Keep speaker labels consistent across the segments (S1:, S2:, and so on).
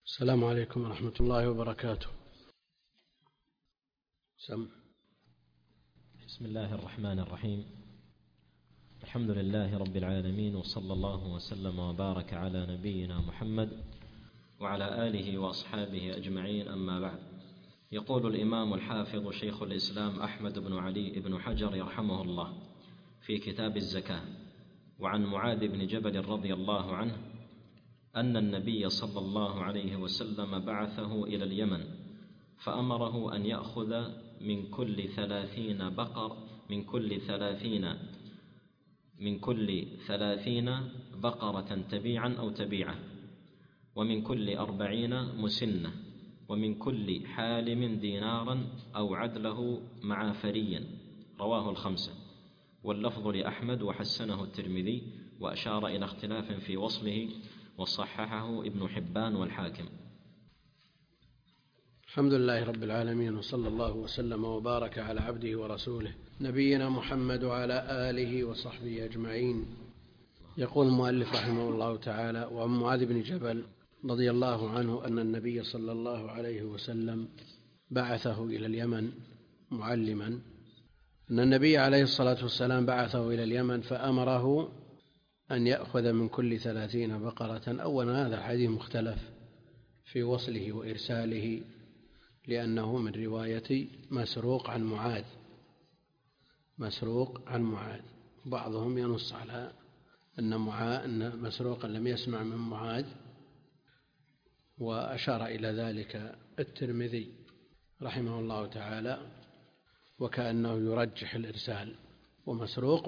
S1: السلام عليكم ورحمة الله وبركاته.
S2: بسم الله الرحمن الرحيم. الحمد لله رب العالمين، وصلى الله وسلم وبارك على نبينا محمد وعلى آله وأصحابه أجمعين، أما بعد. يقول الإمام الحافظ شيخ الإسلام أحمد بن علي بن حجر يرحمه الله في كتاب الزكاة: وعن معاذ بن جبل رضي الله عنه أن النبي صلى الله عليه وسلم بعثه إلى اليمن فأمره أن يأخذ من كل 30 بقرة تبيعا أو تبيعة، ومن كل 40 مسنة، ومن كل حالم دينارا أو عدله مع فريا. رواه الخمسة، واللفظ لأحمد وحسنه الترمذي، وأشار إلى اختلاف في وصله وصححه ابن حبان والحاكم.
S1: الحمد لله رب العالمين، وصلى الله وسلم وبارك على عبده ورسوله نبينا محمد وعلى آله وصحبه أجمعين. يقول المؤلف رحمه الله تعالى: وعن معاذ بن جبل رضي الله عنه أن النبي صلى الله عليه وسلم بعثه إلى اليمن معلما، أن النبي عليه الصلاة والسلام بعثه إلى اليمن فأمره أن يأخذ من كل 30 بقرة. أولا، هذا الحديث مختلف في وصله وإرساله، لأنه من رواية مسروق عن معاذ. بعضهم ينص على أن مسروقا لم يسمع من معاذ، وأشار إلى ذلك الترمذي رحمه الله تعالى، وكأنه يرجح الإرسال. ومسروق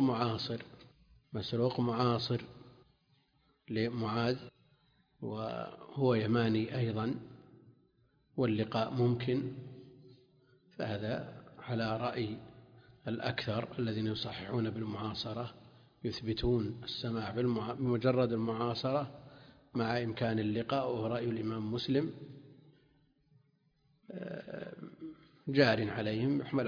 S1: معاصر لمعاذ، وهو يماني أيضا، واللقاء ممكن، فهذا على رأي الأكثر الذين يصححون بالمعاصرة، يثبتون السماع بمجرد المعاصرة مع إمكان اللقاء، وهو رأي الإمام مسلم جار عليهم، محمول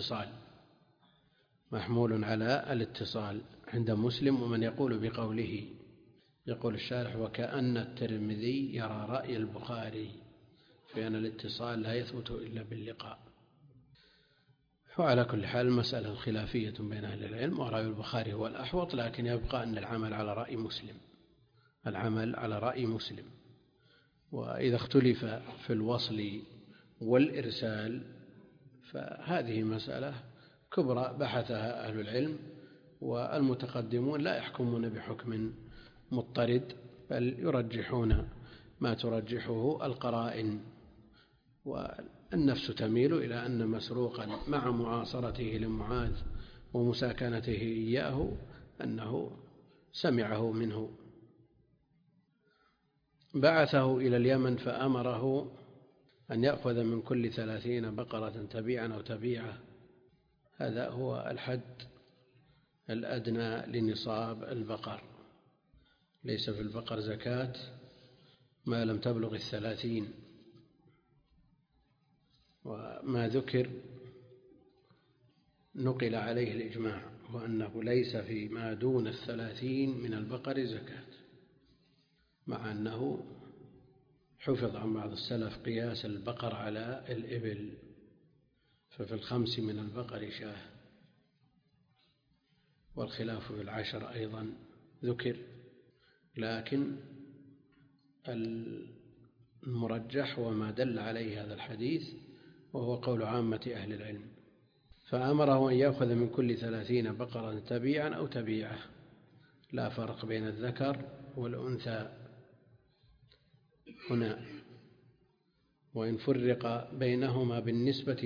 S1: على الاتصال عند مسلم. ومن يقول بقوله، يقول الشارح: وكأن الترمذي يرى رأي البخاري في أن الاتصال لا يثبت إلا باللقاء. وعلى كل حال المسألة خلافية بين أهل العلم، ورأي البخاري هو الأحوط، لكن يبقى أن العمل على رأي مسلم. وإذا اختلف في الوصل والإرسال فهذه مسألة كبرى بحثها أهل العلم، والمتقدمون لا يحكمون بحكم مضطرد، بل يرجحون ما ترجحه القرائن. والنفس تميل إلى أن مسروقا مع معاصرته لمعاذ ومساكنته إياه أنه سمعه منه. بعثه إلى اليمن فأمره أن يأخذ من كل 30 بقرة تبيعا أو تبيعة. هذا هو الحد الأدنى لنصاب البقر. ليس في البقر زكاة ما لم تبلغ 30، وما ذكر نقل عليه الإجماع، وأنه ليس فيما دون 30 من البقر زكاة، مع أنه حفظ عن بعض السلف قياس البقر على الإبل، ففي 5 من البقر شاة، والخلاف في 10 أيضا ذكر، لكن المرجح وما دل عليه هذا الحديث، وهو قول عامة أهل العلم. فأمره أن يأخذ من كل 30 بقرة تبيعا أو تبيعة، لا فرق بين الذكر والأنثى هنا. وإن فرق بينهما بالنسبة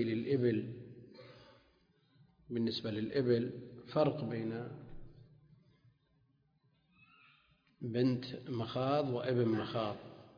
S1: للإبل فرق بين بنت مخاض وابن مخاض،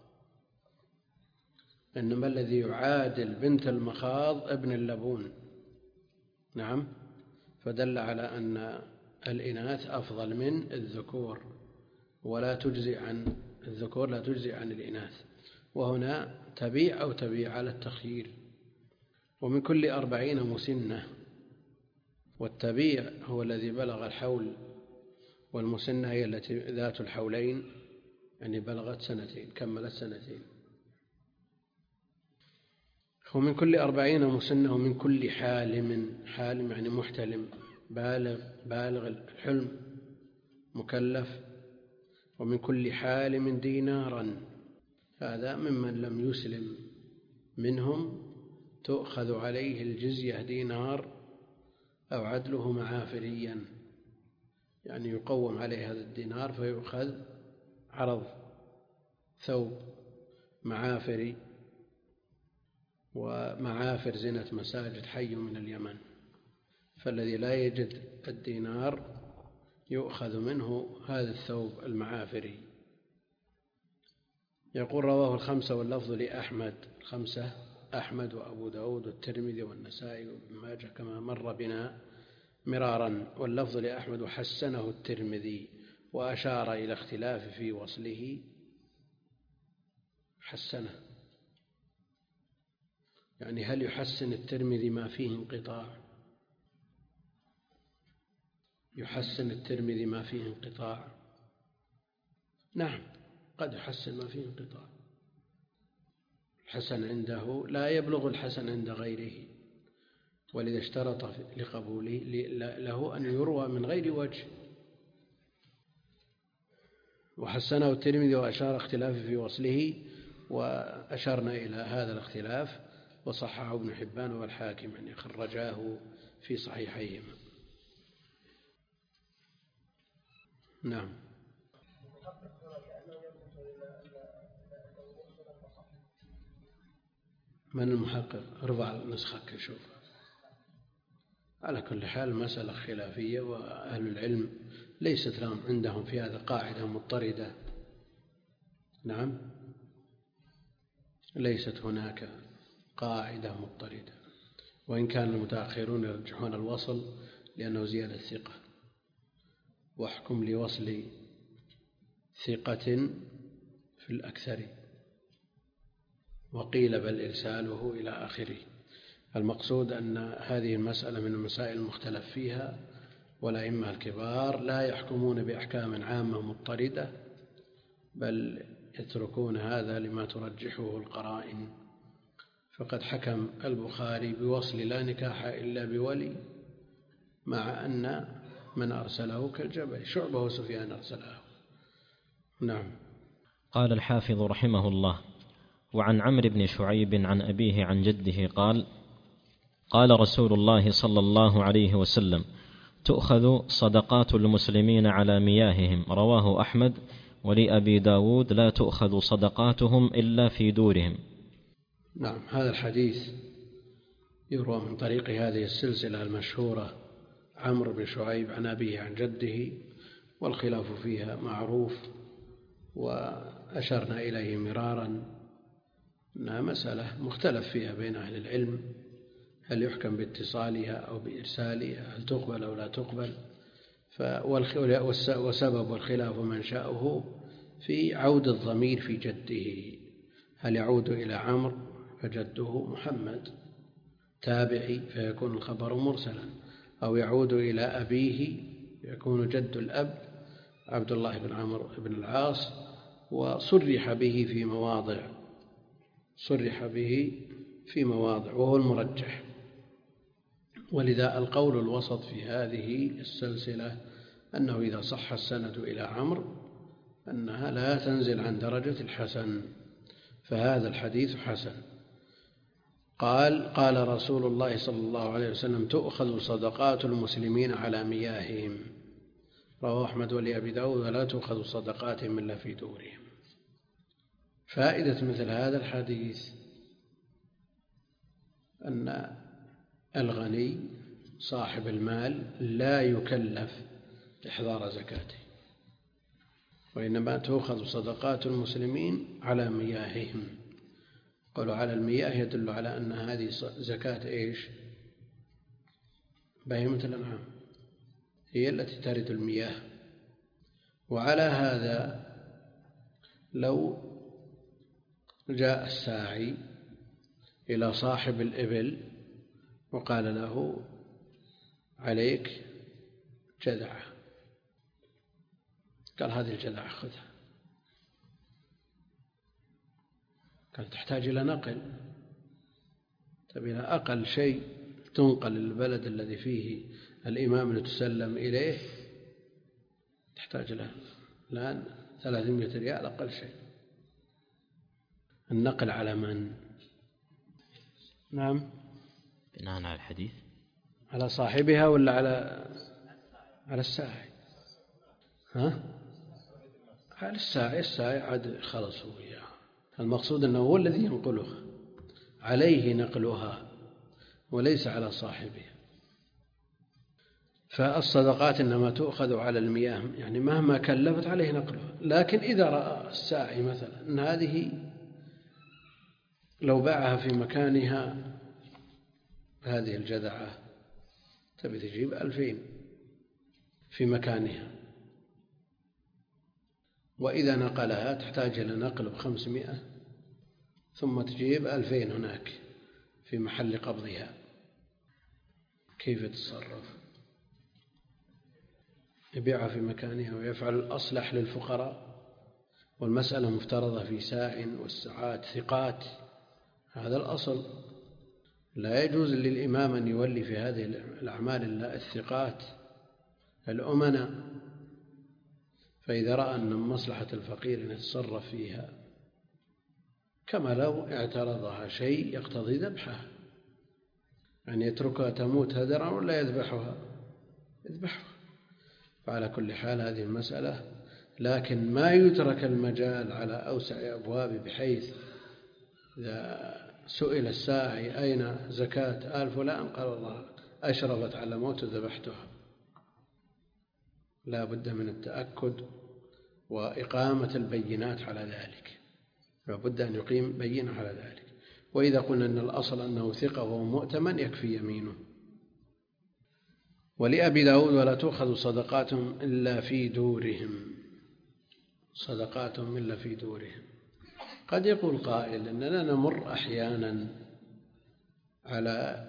S1: إنما الذي يعادل بنت المخاض ابن اللبون. نعم، فدل على أن الإناث أفضل من الذكور، ولا تجزي عن الذكور، لا تجزي عن الإناث. وهنا تبيع أو تبيع على التخيير. ومن كل 40 مسنة، والتبيع هو الذي بلغ الحول، والمسنة هي التي ذات الحولين، يعني بلغت 2 كملت 2. ومن كل 40 مسنة، ومن كل حالم، حالم يعني محتلم بالغ الحلم مكلف، ومن كل حالم دينارا. هذا ممن لم يسلم منهم تؤخذ عليه الجزية دينار أو عدله معافريا، يعني يقوم عليه هذا الدينار فيؤخذ عرض ثوب معافري، ومعافر زنة مساجد حي من اليمن، فالذي لا يجد الدينار يؤخذ منه هذا الثوب المعافري. يقول رواه الخمسة واللفظ لأحمد، الخمسة أحمد وأبو داود والترمذي والنسائي وابن ماجه كما مر بنا مرارا، واللفظ لأحمد وحسنه الترمذي وأشار إلى اختلاف في وصله. حسنه يعني هل يحسن الترمذي ما فيه انقطاع؟ يحسن الترمذي ما فيه انقطاع؟ نعم، قد يحسن ما فيه انقطاع. الحسن عنده لا يبلغ الحسن عند غيره، ولذا اشترط لقبوله له أن يروى من غير وجه. وحسنه الترمذي وأشار اختلاف في وصله، وأشرنا إلى هذا الاختلاف، وصححه ابن حبان والحاكم، يعني خرجاه في صحيحيهما. نعم. من المحقق؟ ارفع نسخك شوف. على كل حال مسألة خلافية، وأهل العلم ليست لهم عندهم في هذا قاعدة مضطردة. نعم، ليست هناك قاعدة مضطردة، وإن كان المتأخرون يرجحون الوصل لأنه زيادة ثقة، واحكم لوصل ثقة في الأكثر، وقيل بل إرساله إلى آخره. المقصود أن هذه المسألة من المسائل المختلف فيها، والأئمة الكبار لا يحكمون بأحكام عامة مضطردة، بل يتركون هذا لما ترجحه القرائن. فقد حكم البخاري بوصل لا نكاح إلا بولي، مع أن من أرسله كالجبل، شعبة وسفيان أرسله. نعم.
S2: قال الحافظ رحمه الله: وعن عمرو بن شعيب عن أبيه عن جده قال: قال رسول الله صلى الله عليه وسلم: تؤخذ صدقات المسلمين على مياههم. رواه أحمد، ولأبي داود: لا تؤخذ صدقاتهم إلا في دورهم.
S1: نعم، هذا الحديث يروى من طريق هذه السلسلة المشهورة عمرو بن شعيب عن أبيه عن جده، والخلاف فيها معروف، وأشرنا إليه مرارا أنها مسألة مختلف فيها بين أهل العلم، هل يحكم باتصالها أو بإرسالها، هل تقبل أو لا تقبل. وسبب الخلاف ومنشأه في عود الضمير في جده، هل يعود إلى عمرو فجده محمد تابعي فيكون الخبر مرسلا، أو يعود إلى أبيه يكون جد الأب عبد الله بن عمرو بن العاص، وصرح به في مواضع وهو المرجح. ولذا القول الوسط في هذه السلسلة أنه إذا صح السند إلى عمرو أنها لا تنزل عن درجة الحسن، فهذا الحديث حسن. قال رسول الله صلى الله عليه وسلم: تؤخذ صدقات المسلمين على مياههم. رواه أحمد ولأبي داود: ولا تؤخذ صدقاتهم إلا في دورهم. فائدة مثل هذا الحديث أن الغني صاحب المال لا يكلف إحضار زكاته، وإنما تؤخذ صدقات المسلمين على مياههم. قالوا على المياه يدل على أن هذه زكاة إيش؟ بهيمة الأنعام هي التي ترد المياه. وعلى هذا لو جاء الساعي إلى صاحب الإبل وقال له: عليك جذعة، قال: هذه الجذعة خذها، قال: تحتاج إلى نقل، تبي أقل شيء تنقل البلد الذي فيه الإمام لتسلم إليه تحتاج له الآن 300 ريال أقل شيء. النقل على من؟ نعم،
S2: بناء على الحديث
S1: على صاحبها ولا على الساعي؟ على الساعي عاد خلص هو إياه. المقصود أنه هو الذي ينقلها، عليه نقلها وليس على صاحبها. فالصدقات إنما تؤخذ على المياه، يعني مهما كلفت عليه نقلها. لكن إذا رأى الساعي مثلا أن هذه لو باعها في مكانها، هذه الجذعة تبي تجيب 2000 في مكانها، وإذا نقلها تحتاج إلى نقل 500 ثم تجيب 2000 هناك في محل قبضها، كيف تتصرف؟ يبيعها في مكانها ويفعل الأصلح للفقراء، والمسألة مفترضة في ساع والساعات ثقات، هذا الأصل. لا يجوز للإمام أن يولي في هذه الأعمال إلا الثقات الأمناء. فإذا رأى أن مصلحة الفقير أن يتصرف فيها، كما لو اعترضها شيء يقتضي ذبحها، أن يتركها تموت هدرا ولا يذبحها. فعلى كل حال هذه المسألة، لكن ما يترك المجال على أوسع أبواب، بحيث إذا سئل الساعي أين زكاة آل فلان قال الله أشرفت على موت ذبحتها. لا بد من التأكد وإقامة البينات على ذلك، لا بد أن يقيم بينة على ذلك. وإذا قلنا أن الأصل أنه ثقة وهو مؤتمن يكفي يمينه. ولأبي داود ولا تؤخذ صدقاتهم إلا في دورهم، صدقاتهم إلا في دورهم. قد يقول قائل أننا نمر أحيانا على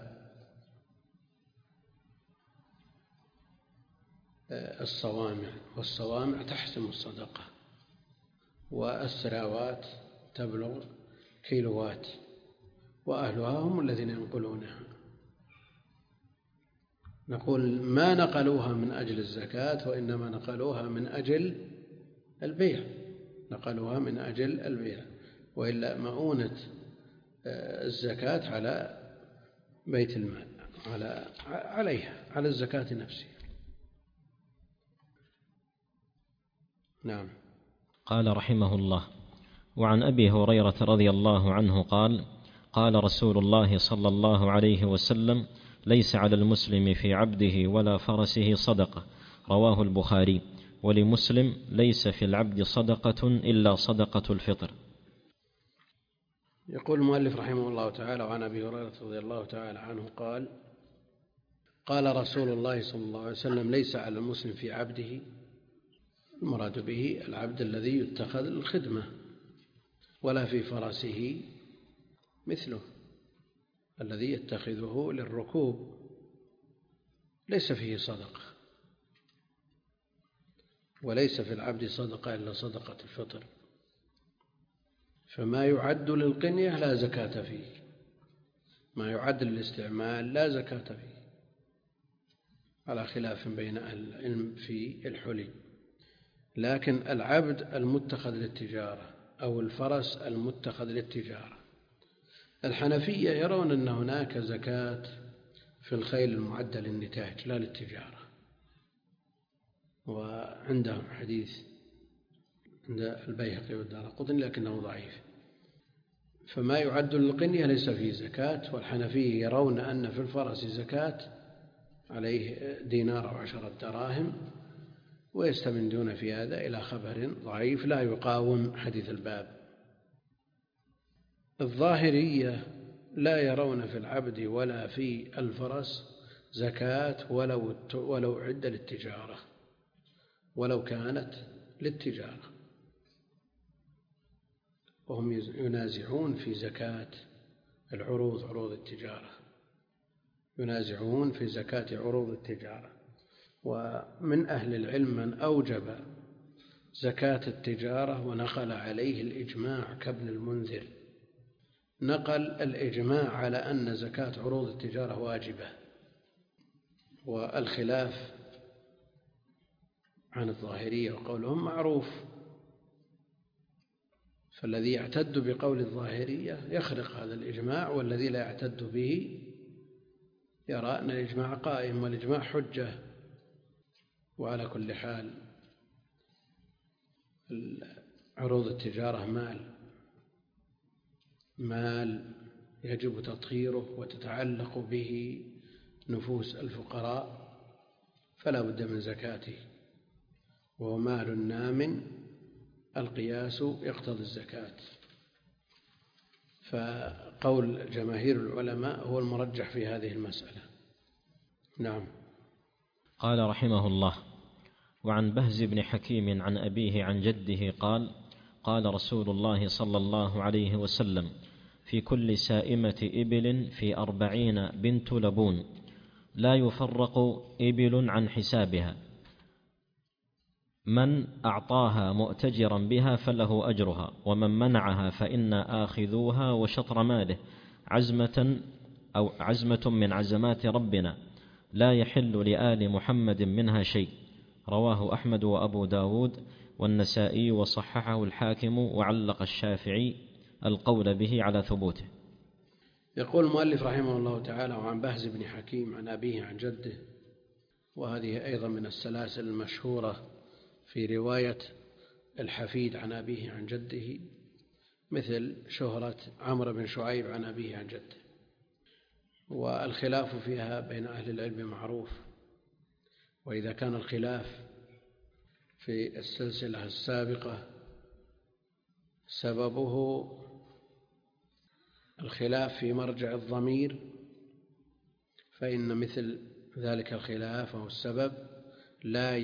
S1: الصوامع، والصوامع تحسم الصدقة، والسراوات تبلغ كيلوات، وأهلها هم الذين ينقلونها. نقول ما نقلوها من أجل الزكاة، وإنما نقلوها من أجل البيع، نقلوها من أجل البيع، وإلا مؤونة الزكاة على بيت المال، عليها، على الزكاة نفسها. نعم.
S2: قال رحمه الله: وعن أبي هريرة رضي الله عنه قال: قال رسول الله صلى الله عليه وسلم: ليس على المسلم في عبده ولا فرسه صدقة. رواه البخاري. ولمسلم: ليس في العبد صدقة إلا صدقة الفطر.
S1: يقول المؤلف رحمه الله تعالى: وعن أبي هريرة رضي الله تعالى عنه قال: قال رسول الله صلى الله عليه وسلم: ليس على المسلم في عبده، المراد به العبد الذي يتخذ الخدمة، ولا في فرسه مثله الذي يتخذه للركوب، ليس فيه صدقة. وليس في العبد صدقة إلا صدقة الفطر، فما يعد للقنية لا زكاة فيه، ما يعد للاستعمال لا زكاة فيه، على خلاف بين أهل العلم في الحلي. لكن العبد المتخذ للتجارة أو الفرس المتخذ للتجارة، الحنفية يرون أن هناك زكاة في الخيل المعدة للنتاج لا للتجارة، وعندهم حديث عند البيهقي والدارقطني لكنه ضعيف. فما يعد للقنية ليس فيه زكاة، والحنفية يرون أن في الفرس زكاة عليه دينار أو 10 دراهم، ويستندون في هذا إلى خبر ضعيف لا يقاوم حديث الباب. الظاهرية لا يرون في العبد ولا في الفرس زكاة ولو عد للتجارة، ولو كانت للتجارة، وهم ينازعون في زكاة العروض، عروض التجارة، ينازعون في زكاة عروض التجارة. ومن أهل العلم من أوجب زكاة التجارة ونقل عليه الإجماع كابن المنذر، نقل الإجماع على أن زكاة عروض التجارة واجبة، والخلاف عن الظاهرية وقولهم معروف، فالذي يعتد بقول الظاهرية يخرق هذا الإجماع، والذي لا يعتد به يرى أن الإجماع قائم والإجماع حجة. وعلى كل حال عروض التجارة مال يجب تطهيره وتتعلق به نفوس الفقراء، فلا بد من زكاته، وهو مال نام القياس يقتضي الزكاة. فقول جماهير العلماء هو المرجح في هذه المسألة. نعم.
S2: قال رحمه الله: وعن بهز بن حكيم عن أبيه عن جده قال: قال رسول الله صلى الله عليه وسلم: في كل سائمة إبل في 40 بنت لبون، لا يفرق إبل عن حسابها، من أعطاها مؤتجرا بها فله أجرها، ومن منعها فإنا آخذوها وشطر ماله، عزمة من عزمات ربنا، لا يحل لآل محمد منها شيء. رواه أحمد وأبو داود والنسائي وصححه الحاكم، وعلق الشافعي القول به على ثبوته.
S1: يقول المؤلف رحمه الله تعالى: وعن بهز بن حكيم عن أبيه عن جده، وهذه أيضا من السلاسل المشهورة في رواية الحفيد عن أبيه عن جده، مثل شهرة عمرو بن شعيب عن أبيه عن جده. والخلاف فيها بين أهل العلم معروف، وإذا كان الخلاف في السلسلة السابقة سببه الخلاف في مرجع الضمير، فإن مثل ذلك الخلاف أو السبب لا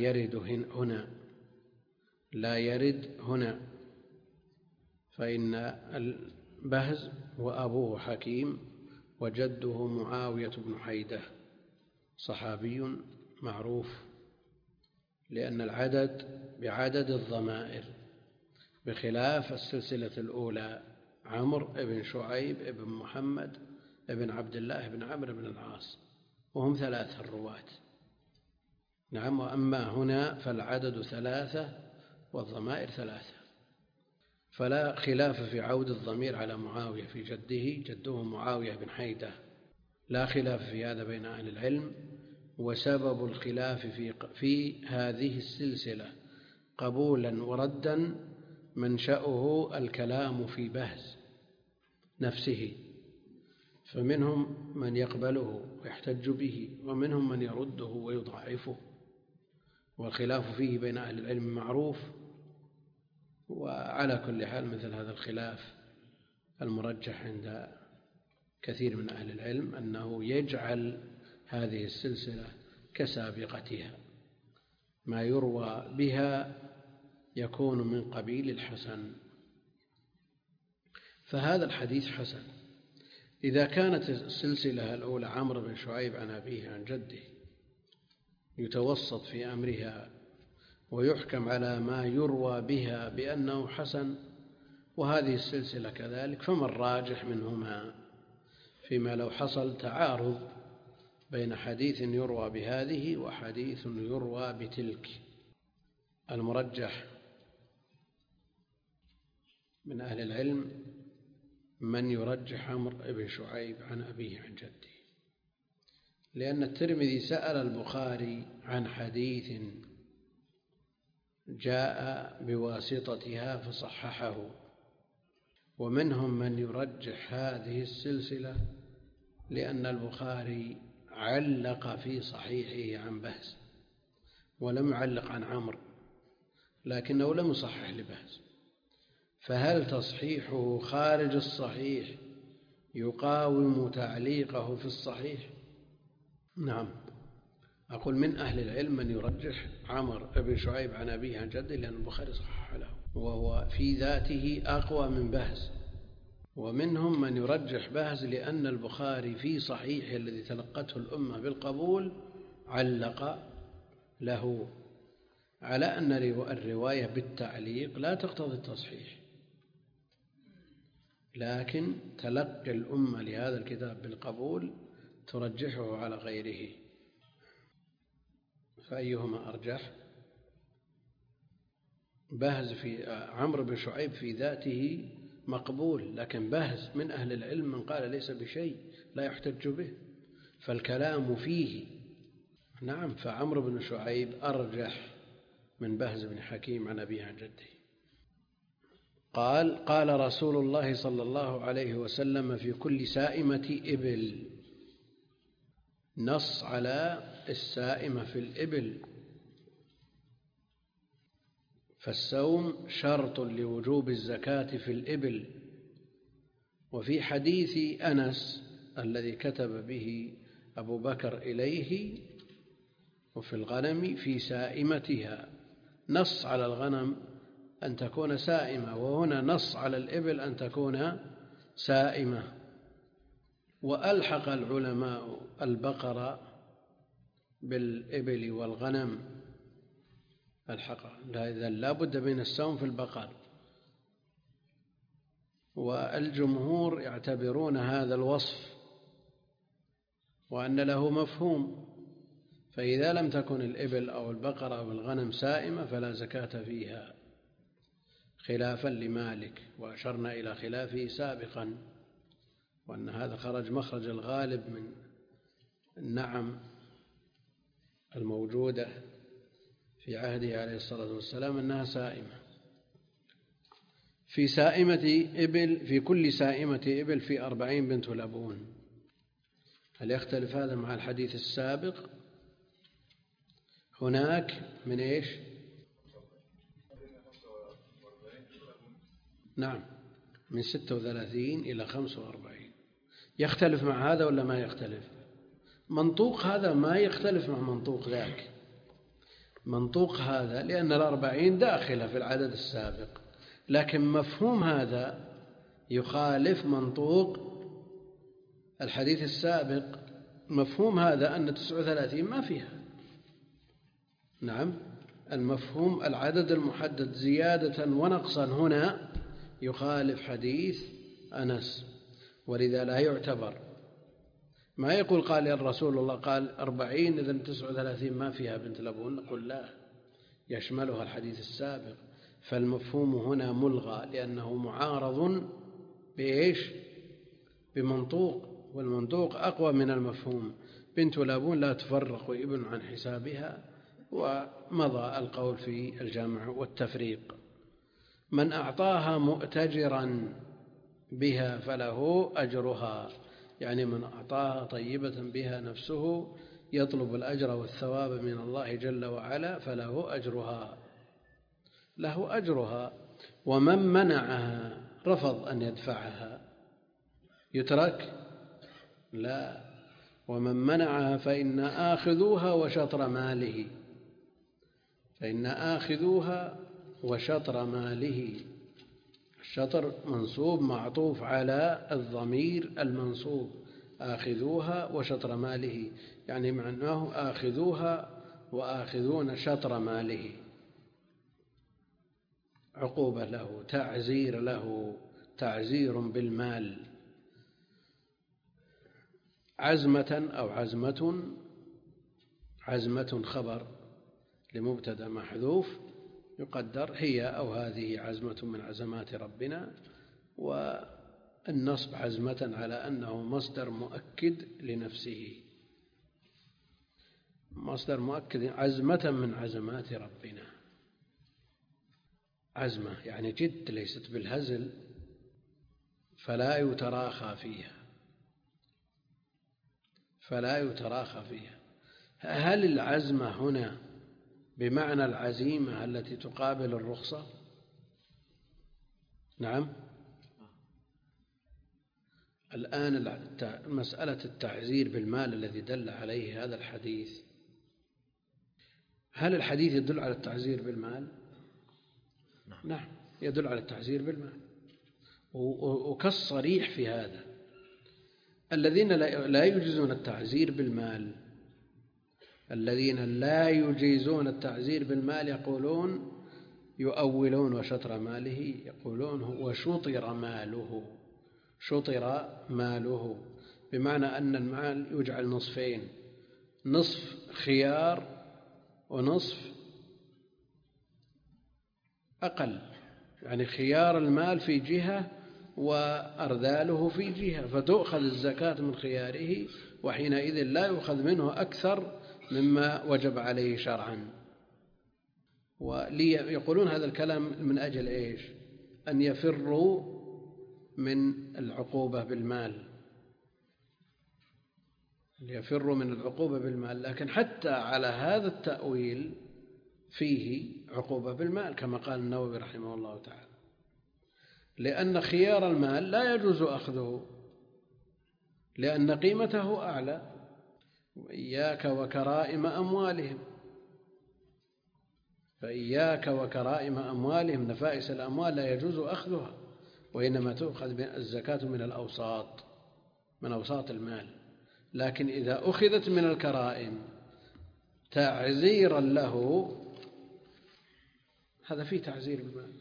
S1: يرد هنا، فإن البهز وأبوه حكيم وجده معاوية بن حيدة صحابي معروف، لأن العدد بعدد الضمائر، بخلاف السلسلة الأولى عمرو بن شعيب بن محمد بن عبد الله بن عمرو بن العاص، وهم 3 الرواة. نعم. وأما هنا فالعدد 3 والضمائر 3، فلا خلاف في عود الضمير على معاوية في جده معاوية بن حيدة، لا خلاف في هذا بين أهل العلم. وسبب الخلاف في هذه السلسلة قبولا وردا منشأه الكلام في بهز نفسه، فمنهم من يقبله ويحتج به، ومنهم من يرده ويضعفه، والخلاف فيه بين أهل العلم معروف. وعلى كل حال مثل هذا الخلاف المرجح عند كثير من أهل العلم أنه يجعل هذه السلسلة كسابقتها، ما يروى بها يكون من قبيل الحسن، فهذا الحديث حسن. إذا كانت السلسلة الأولى عمرو بن شعيب عن أبيه عن جده يتوسط في أمرها ويحكم على ما يروى بها بأنه حسن، وهذه السلسلة كذلك، فما الراجح منهما فيما لو حصل تعارض بين حديث يروى بهذه وحديث يروى بتلك؟ المرجح من أهل العلم من يرجح عمرو بن شعيب عن أبيه عن جده، لأن الترمذي سأل البخاري عن حديث جاء بواسطتها فصححه، ومنهم من يرجح هذه السلسلة لأن البخاري علق في صحيحه عن بهز ولم يعلق عن عمرو، لكنه لم يصحح لبهز، فهل تصحيحه خارج الصحيح يقاوم تعليقه في الصحيح؟ نعم. أقول من أهل العلم من يرجح عمرو بن شعيب عن أبيه عن جده لأن البخاري صحح له، وهو في ذاته أقوى من بهز. ومنهم من يرجح بهز لأن البخاري في صحيحه الذي تلقته الأمة بالقبول علق له، على أن الرواية بالتعليق لا تقتضي التصحيح. لكن تلقي الأمة لهذا الكتاب بالقبول ترجحه على غيره، فأيهما أرجح؟ بهز في عمرو بن شعيب في ذاته مقبول، لكن بهز من أهل العلم من قال ليس بشيء لا يحتج به، فالكلام فيه. نعم، فعمرو بن شعيب أرجح من بهز بن حكيم عن أبيه عن جده. قال رسول الله صلى الله عليه وسلم في كل سائمة إبل، نص على السائمة في الإبل، فالصوم شرط لوجوب الزكاة في الإبل. وفي حديث أنس الذي كتب به أبو بكر إليه وفي الغنم في سائمتها، نص على الغنم أن تكون سائمة، وهنا نص على الإبل أن تكون سائمة. وألحق العلماء البقر بالإبل والغنم، إذن لا بد من الصوم في البقر. والجمهور يعتبرون هذا الوصف وأن له مفهوم، فإذا لم تكن الإبل أو البقرة أو الغنم سائمة فلا زكاة فيها، خلافا لمالك، وأشرنا إلى خلافه سابقا، وأن هذا خرج مخرج الغالب من النعم الموجودة في عهده عليه الصلاة والسلام أنها سائمة. في سائمة إبل، في كل سائمة إبل في 40 بنت لبون. هل يختلف هذا مع الحديث السابق؟ هناك من إيش؟ نعم، من 36 إلى 45. يختلف مع هذا ولا ما يختلف؟ منطوق هذا ما يختلف مع منطوق ذاك. منطوق هذا لأن 40 داخلة في العدد السابق، لكن مفهوم هذا يخالف منطوق الحديث السابق. مفهوم هذا أن 39 ما فيها. نعم، المفهوم العدد المحدد زيادة ونقصا هنا يخالف حديث أنس، ولذا لا يعتبر. ما يقول قال يا رسول الله قال 40 إذن 39 ما فيها بنت لبون، نقول لا، يشملها الحديث السابق. فالمفهوم هنا ملغى لأنه معارض بإيش؟ بمنطوق، والمنطوق أقوى من المفهوم. بنت لبون لا تفرق ابن عن حسابها، ومضى القول في الجمع والتفريق. من أعطاها مؤتجرا بها فله أجرها، يعني من أعطاها طيبة بها نفسه يطلب الأجر والثواب من الله جل وعلا فله أجرها، له أجرها. ومن منعها رفض أن يدفعها يترك؟ لا، ومن منعها فإن آخذوها وشطر ماله، فإن آخذوها وشطر ماله. الشطر منصوب معطوف على الضمير المنصوب، آخذوها وشطر ماله، يعني معناه آخذوها وآخذون شطر ماله. عقوبة له، تعزير له، تعزير بالمال. عزمة أو عزمة خبر لمبتدأ محذوف يقدر هي أو هذه عزمة من عزمات ربنا، والنصب عزمة على أنه مصدر مؤكد لنفسه، مصدر مؤكد، عزمة من عزمات ربنا. عزمة يعني جد، ليست بالهزل، فلا يتراخى فيها، فلا يتراخى فيها. هل العزمة هنا بمعنى العزيمة التي تقابل الرخصة؟ نعم. الآن مسألة التعزير بالمال الذي دل عليه هذا الحديث، هل الحديث يدل على التعزير بالمال؟ نعم، يدل على التعزير بالمال، وكالصريح في هذا. الذين لا يجيزون التعزير بالمال، الذين لا يجيزون التعزير بالمال يقولون، يؤولون وشطر ماله، يقولون وشطر ماله، شطر ماله، بمعنى أن المال يجعل نصفين، نصف خيار ونصف أقل، يعني خيار المال في جهة وأرذاله في جهة، فتؤخذ الزكاة من خياره، وحينئذ لا يؤخذ منه أكثر مما وجب عليه شرعا. ويقولون هذا الكلام من أجل إيش؟ أن يفروا من العقوبة بالمال، يفروا من العقوبة بالمال. لكن حتى على هذا التأويل فيه عقوبة بالمال كما قال النووي رحمه الله تعالى، لأن خيار المال لا يجوز أخذه لأن قيمته أعلى. وإياك وكرائم أموالهم، فإياك وكرائم أموالهم، نفائس الأموال لا يجوز أخذها، وإنما تؤخذ الزكاة من الأوساط، من أوساط المال. لكن إذا أخذت من الكرائم تعزيرا له، هذا فيه تعزير بالمال.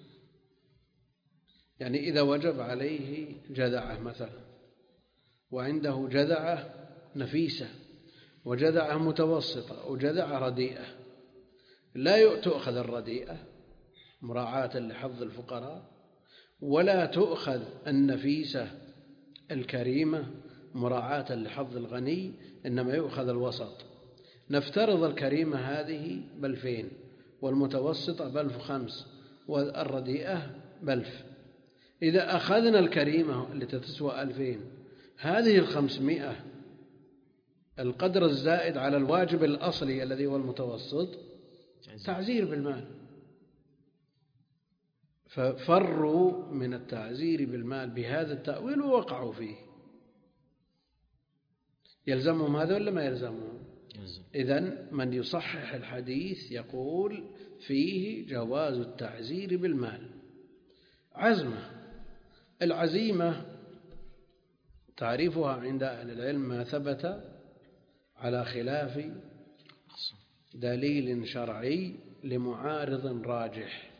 S1: يعني إذا وجب عليه جذعة مثلا، وعنده جذعة نفيسة وجذعة متوسطة وجذعة رديئة، لا تؤخذ الرديئة مراعاة لحظ الفقراء، ولا تؤخذ النفيسة الكريمة مراعاة لحظ الغني، إنما يؤخذ الوسط. نفترض الكريمة هذه ب2000 والمتوسطة ب1500 والرديئة ب1000. إذا أخذنا الكريمة التي تسوى 2000، هذه 500 القدر الزائد على الواجب الأصلي الذي هو المتوسط تعزير بالمال، ففروا من التعزير بالمال بهذا التأويل ووقعوا فيه. يلزمهم هذا ولا ما يلزمهم؟ إذن من يصحح الحديث يقول فيه جواز التعزير بالمال. عزمة، العزيمة تعريفها عند أهل العلم ما ثبت على خلاف دليل شرعي لمعارض راجح.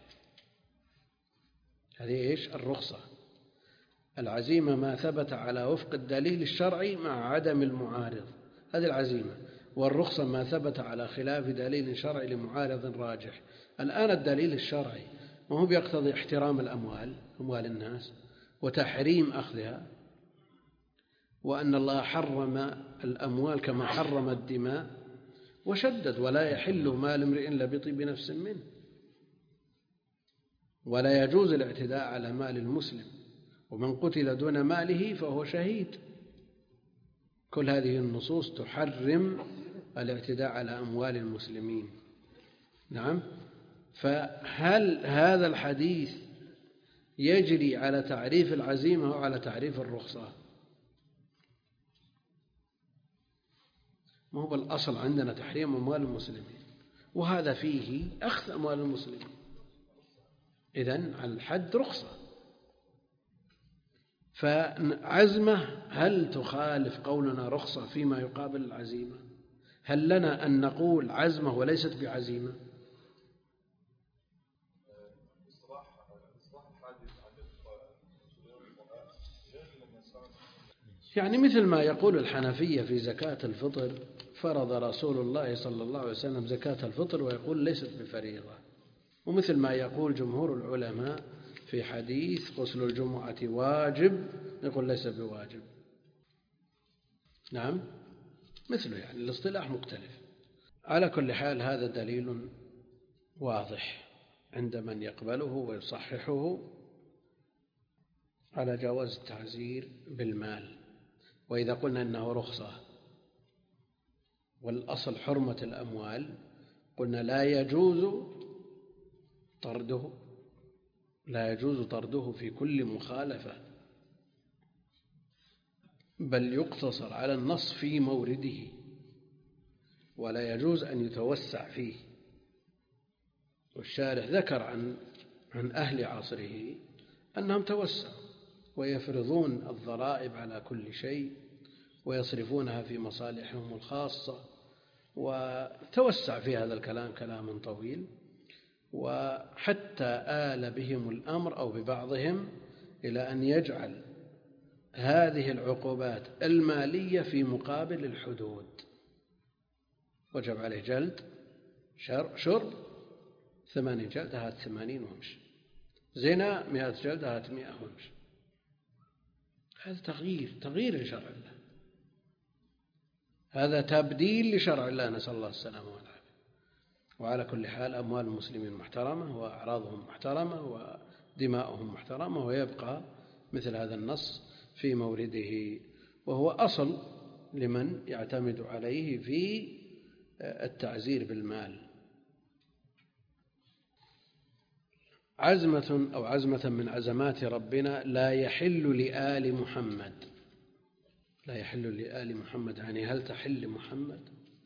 S1: هذه إيش؟ الرخصة. العزيمة ما ثبت على وفق الدليل الشرعي مع عدم المعارض، هذه العزيمة. والرخصة ما ثبت على خلاف دليل شرعي لمعارض راجح. الآن الدليل الشرعي ما هو بيقتضي احترام الأموال، أموال الناس، وتحريم أخذها، وأن الله حرم الأموال كما حرم الدماء، وشدد ولا يحل مال امرئ إلا بطيب نفس منه، ولا يجوز الاعتداء على مال المسلم، ومن قتل دون ماله فهو شهيد. كل هذه النصوص تحرم الاعتداء على أموال المسلمين. نعم. فهل هذا الحديث يجري على تعريف العزيمة أو على تعريف الرخصة؟ ما هو بالأصل عندنا تحريم أموال المسلمين، وهذا فيه أخذ أموال المسلمين، إذن على الحد رخصة. فعزمة هل تخالف قولنا رخصة فيما يقابل العزيمة؟ هل لنا أن نقول عزمة وليست بعزيمة؟ يعني مثل ما يقول الحنفية في زكاة الفطر: فرض رسول الله صلى الله عليه وسلم زكاة الفطر، ويقول ليست بفريضة. ومثل ما يقول جمهور العلماء في حديث غسل الجمعة واجب، يقول ليس بواجب. نعم، مثله، يعني الاصطلاح مختلف. على كل حال هذا دليل واضح عند من يقبله ويصححه على جواز التعزير بالمال. وإذا قلنا إنه رخصة والأصل حرمة الأموال، قلنا لا يجوز طرده في كل مخالفة، بل يقتصر على النص في مورده، ولا يجوز أن يتوسع فيه. والشارع ذكر عن أهل عصره أنهم توسعوا ويفرضون الضرائب على كل شيء ويصرفونها في مصالحهم الخاصة، وتوسع في هذا الكلام كلام طويل، وحتى آل بهم الأمر أو ببعضهم إلى أن يجعل هذه العقوبات المالية في مقابل الحدود. وجب عليه جلد شرب 80 جلدة، هات 80 وامشي. زنا 100 جلدة، هات 100 وامشي. هذا تغيير لشرع الله، هذا تبديل لشرع الله، نسأل الله السلامة والعافية. وعلى كل حال أموال المسلمين محترمة، وأعراضهم محترمة، ودماؤهم محترمة، ويبقى مثل هذا النص في مورده، وهو أصل لمن يعتمد عليه في التعزير بالمال. عزمة من عزمات ربنا: لا يحل لآل محمد. لا يحل لآل محمد، يعني هل تحل محمد؟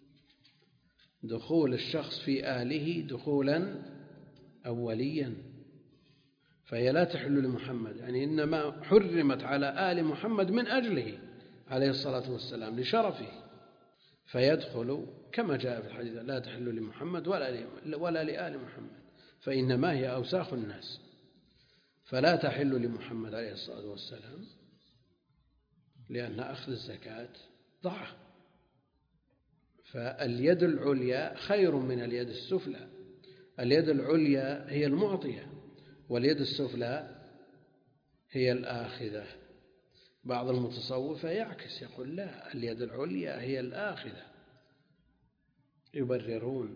S1: دخول الشخص في آله دخولا أوليا، فهي لا تحل لمحمد، يعني إنما حرمت على آل محمد من أجله عليه الصلاة والسلام لشرفه، فيدخل كما جاء في الحديث: لا تحل لمحمد ولا لآل محمد، فإنما هي أوساخ الناس. فلا تحل لمحمد عليه الصلاة والسلام، لأن أخذ الزكاة ضعف. فاليد العليا خير من اليد السفلى. اليد العليا هي المعطية، واليد السفلى هي الآخذة. بعض المتصوفة يعكس، يقول: لا، اليد العليا هي الآخذة. يبررون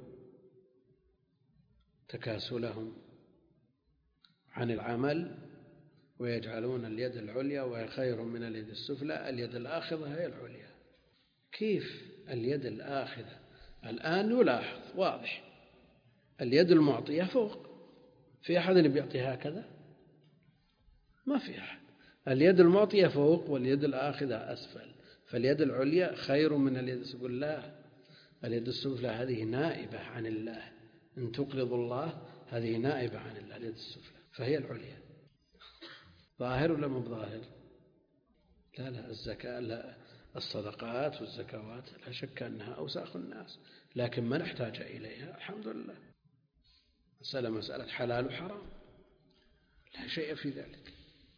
S1: تكاسلهم عن العمل ويجعلون اليد العليا وهي خير من اليد السفلى، اليد الآخذة هي العليا. كيف اليد الآخذة؟ الآن يلاحظ واضح اليد المعطية فوق. في أحد اللي بيعطي هكذا؟ ما في أحد. اليد المعطية فوق واليد الآخذة أسفل، فاليد العليا خير من اليد السفلى. لا، اليد السفلى هذه نائبة عن الله، إن تقرضوا الله هذه نائبة عن الله اليد السفلى، فهي العليا. ظاهر ولا مو ظاهر؟ لا، الزكاة، لا، الصدقات والزكوات لا شك أنها أوساخ الناس، لكن من احتاج إليها الحمد لله. مسألة حلال وحرام، لا شيء في ذلك.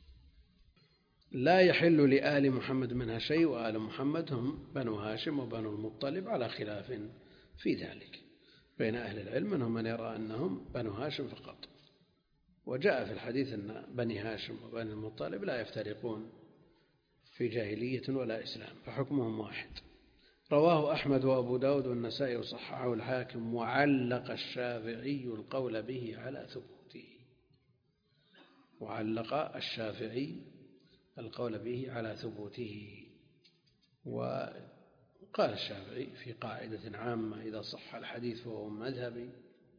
S1: لا يحل لآل محمد منها شيء، وآل محمد هم بنو هاشم وبنو المطلب، على خلاف في ذلك بين أهل العلم، منهم من يرى أنهم بنو هاشم فقط. وجاء في الحديث أن بني هاشم وبني المطلب لا يفترقون في جاهلية ولا إسلام، فحكمهم واحد. رواه أحمد وأبو داود والنسائي وصححه الحاكم، وعلق الشافعي القول به على ثبوته. وعلق الشافعي القول به على ثبوته. وقال الشافعي في قاعدة عامة: إذا صح الحديث فهو مذهبي.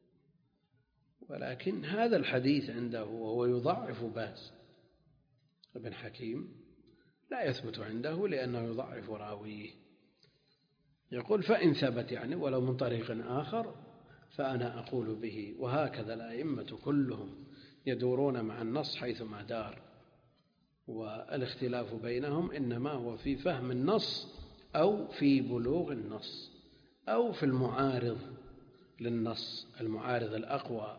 S1: ولكن هذا الحديث عنده وهو يضعف باز بن حكيم لا يثبت عنده، لأنه يضعف راويه. يقول: فإن ثبت يعني ولو من طريق آخر فأنا أقول به. وهكذا الأئمة كلهم يدورون مع النص حيثما دار، والاختلاف بينهم إنما هو في فهم النص أو في بلوغ النص أو في المعارض للنص، المعارض الأقوى.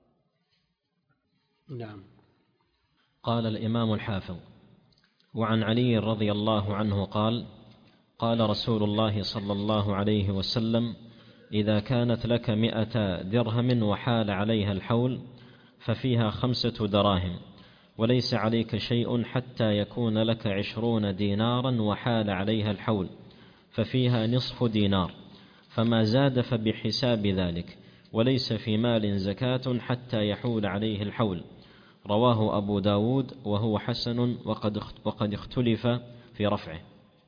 S1: نعم.
S2: قال الإمام الحافظ: وعن علي رضي الله عنه قال: قال رسول الله صلى الله عليه وسلم: إذا كانت لك 100 درهم وحال عليها الحول ففيها 5 دراهم، وليس عليك شيء حتى يكون لك 20 دينارا وحال عليها الحول ففيها نصف دينار، فما زاد فبحساب ذلك، وليس في مال زكاة حتى يحول عليه الحول. رواه أبو داود وهو حسن، وقد اختلف في رفعه.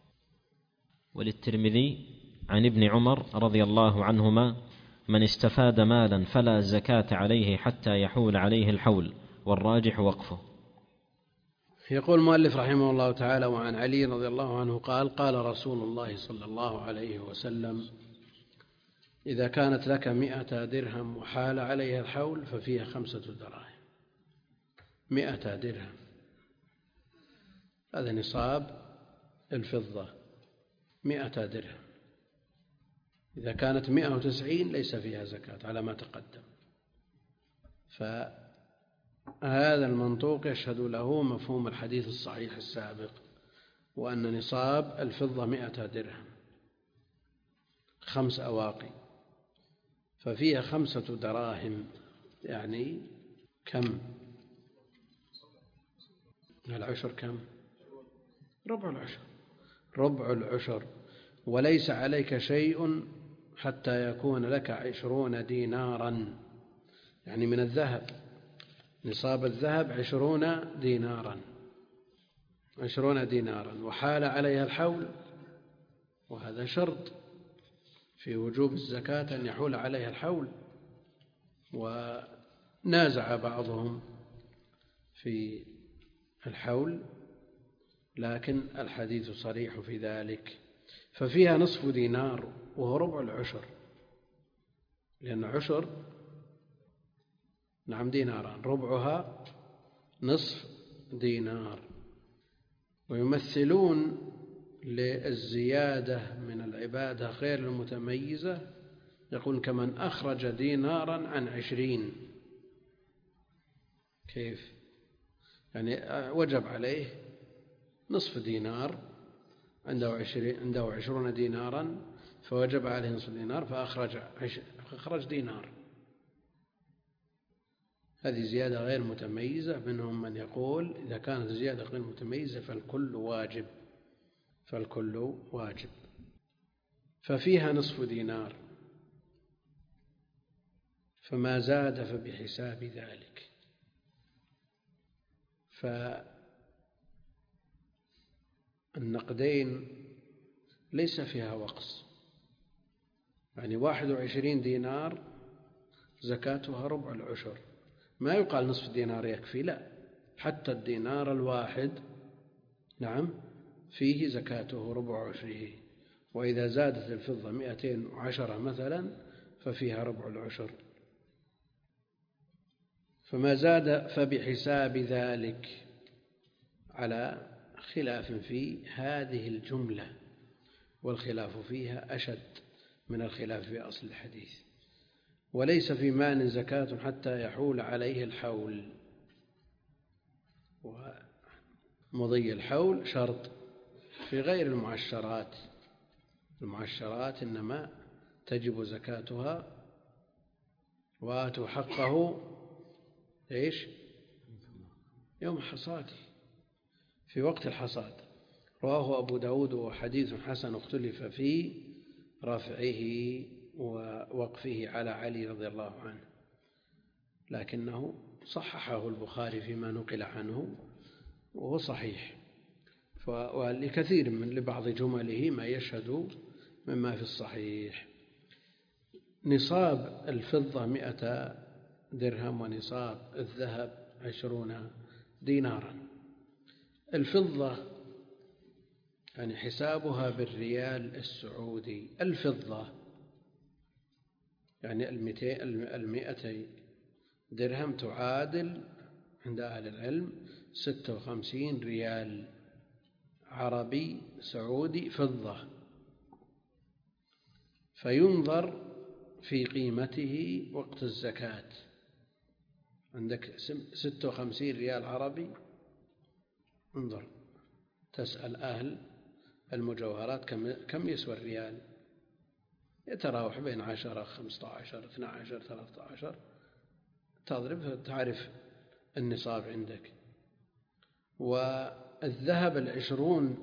S2: وللترمذي عن ابن عمر رضي الله عنهما: من استفاد مالا فلا زكاة عليه حتى يحول عليه الحول، والراجح وقفه.
S1: يقول المؤلف رحمه الله تعالى: وعن علي رضي الله عنه قال: قال رسول الله صلى الله عليه وسلم: إذا كانت لك 100 درهم وحال عليها الحول ففيها 5 دراهم. 100 درهم هذا نصاب الفضة. 100 درهم إذا كانت 190 ليس فيها زكاة على ما تقدم. فهذا المنطوق يشهد له مفهوم الحديث الصحيح السابق: وأن نصاب الفضة 100 درهم 5 أواقي، ففيها 5 دراهم، يعني كم؟ العشر كم؟ ربع العشر. وليس عليك شيء حتى يكون لك 20 دينارا، يعني من الذهب، نصاب الذهب 20 دينارا، 20 دينارا، وحال عليها الحول، وهذا شرط في وجوب الزكاة أن يحول عليها الحول. ونازع بعضهم في الحول، لكن الحديث صريح في ذلك. ففيها نصف دينار وهو ربع العشر، لأن عشر ديناران، ربعها نصف دينار. ويمثلون للزيادة من العبادة غير المتميزة، يقول كمن أخرج دينارا عن 20. كيف؟ يعني وجب عليه نصف دينار، عنده 20 دينارا، فوجب عليه نصف دينار فأخرج دينار. هذه زيادة غير متميزة. منهم من يقول إذا كانت زيادة غير متميزة فالكل واجب. ففيها نصف دينار، فما زاد فبحساب ذلك. فالنقدين ليس فيها وقص، يعني 21 دينار زكاتها ربع العشر. ما يقال نصف دينار يكفي، لا، حتى الدينار الواحد فيه زكاته ربع عشره. وإذا زادت الفضة 210 مثلا ففيها ربع العشر. فما زاد فبحساب ذلك، على خلاف في هذه الجملة، والخلاف فيها أشد من الخلاف في أصل الحديث. وليس في مال زكاة حتى يحول عليه الحول، ومضي الحول شرط في غير المعشرات. المعشرات إنما تجب زكاتها وآتوا حقه يوم حصاده، في وقت الحصاد. رواه أبو داود وحديث حسن، اختلف في رفعه ووقفه على علي رضي الله عنه، لكنه صححه البخاري فيما نقل عنه وهو صحيح. ولكثير من لبعض جمله ما يشهد مما في الصحيح. نصاب الفضة 100 درهم، ونصاب الذهب 20 دينارا. الفضة يعني حسابها بالريال السعودي. الفضة يعني 200 درهم تعادل عند أهل العلم 56 ريال عربي سعودي فضة. فينظر في قيمته وقت الزكاة. عندك 56 ريال عربي، انظر، تسأل أهل المجوهرات كم يسوى الريال، يتراوح بين 10 15 12 13، تضرب تعرف النصاب عندك. والذهب 20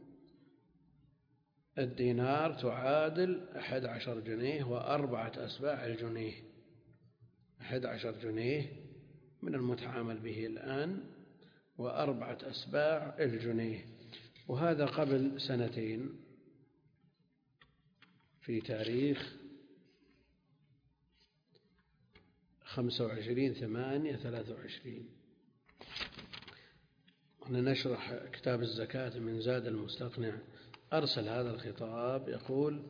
S1: الدينار تعادل 11 جنيه و4 أسباع الجنيه. 11 جنيه من المتعامل به الآن، و4 أسباع الجنيه. وهذا قبل 2 في تاريخ 25/8/23. أنا نشرح كتاب الزكاة من زاد المستقنع. أرسل هذا الخطاب يقول: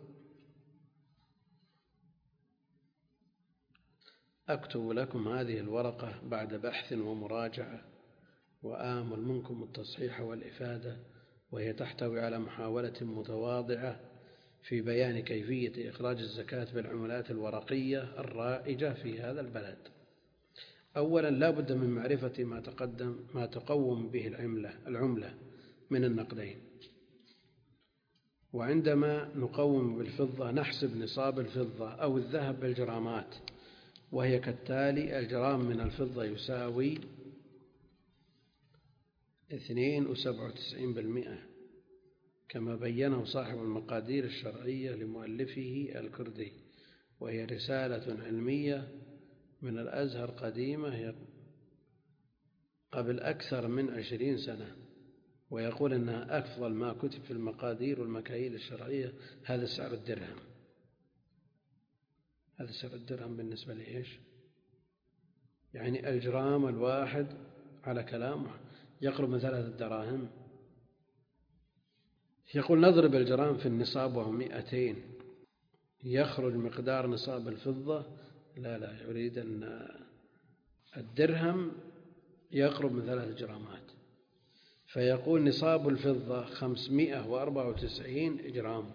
S1: أكتب لكم هذه الورقة بعد بحث ومراجعة، وآمل منكم التصحيح والإفادة، وهي تحتوي على محاولة متواضعة في بيان كيفية إخراج الزكاة بالعملات الورقية الرائجة في هذا البلد. أولا، لا بد من معرفة ما تقوم به العملة من النقدين. وعندما نقوم بالفضة نحسب نصاب الفضة أو الذهب بالجرامات، وهي كالتالي: الجرام من الفضة يساوي 2.97%، كما بينه صاحب المقادير الشرعية لمؤلفه الكردي، وهي رسالة علمية من الأزهر قديمة قبل أكثر من 20 سنة، ويقول أنها أفضل ما كتب في المقادير والمكاييل الشرعية. هذا سعر الدرهم. هذا سعر الدرهم بالنسبة لإيش؟ يعني الجرام الواحد على كلامه يقرب من 3 دراهم. يقول: نضرب الجرام في النصاب وهو 200، يخرج مقدار نصاب الفضة. لا، يريد أن الدرهم يقرب من 3 جرامات، فيقول: نصاب الفضة 594 جرام،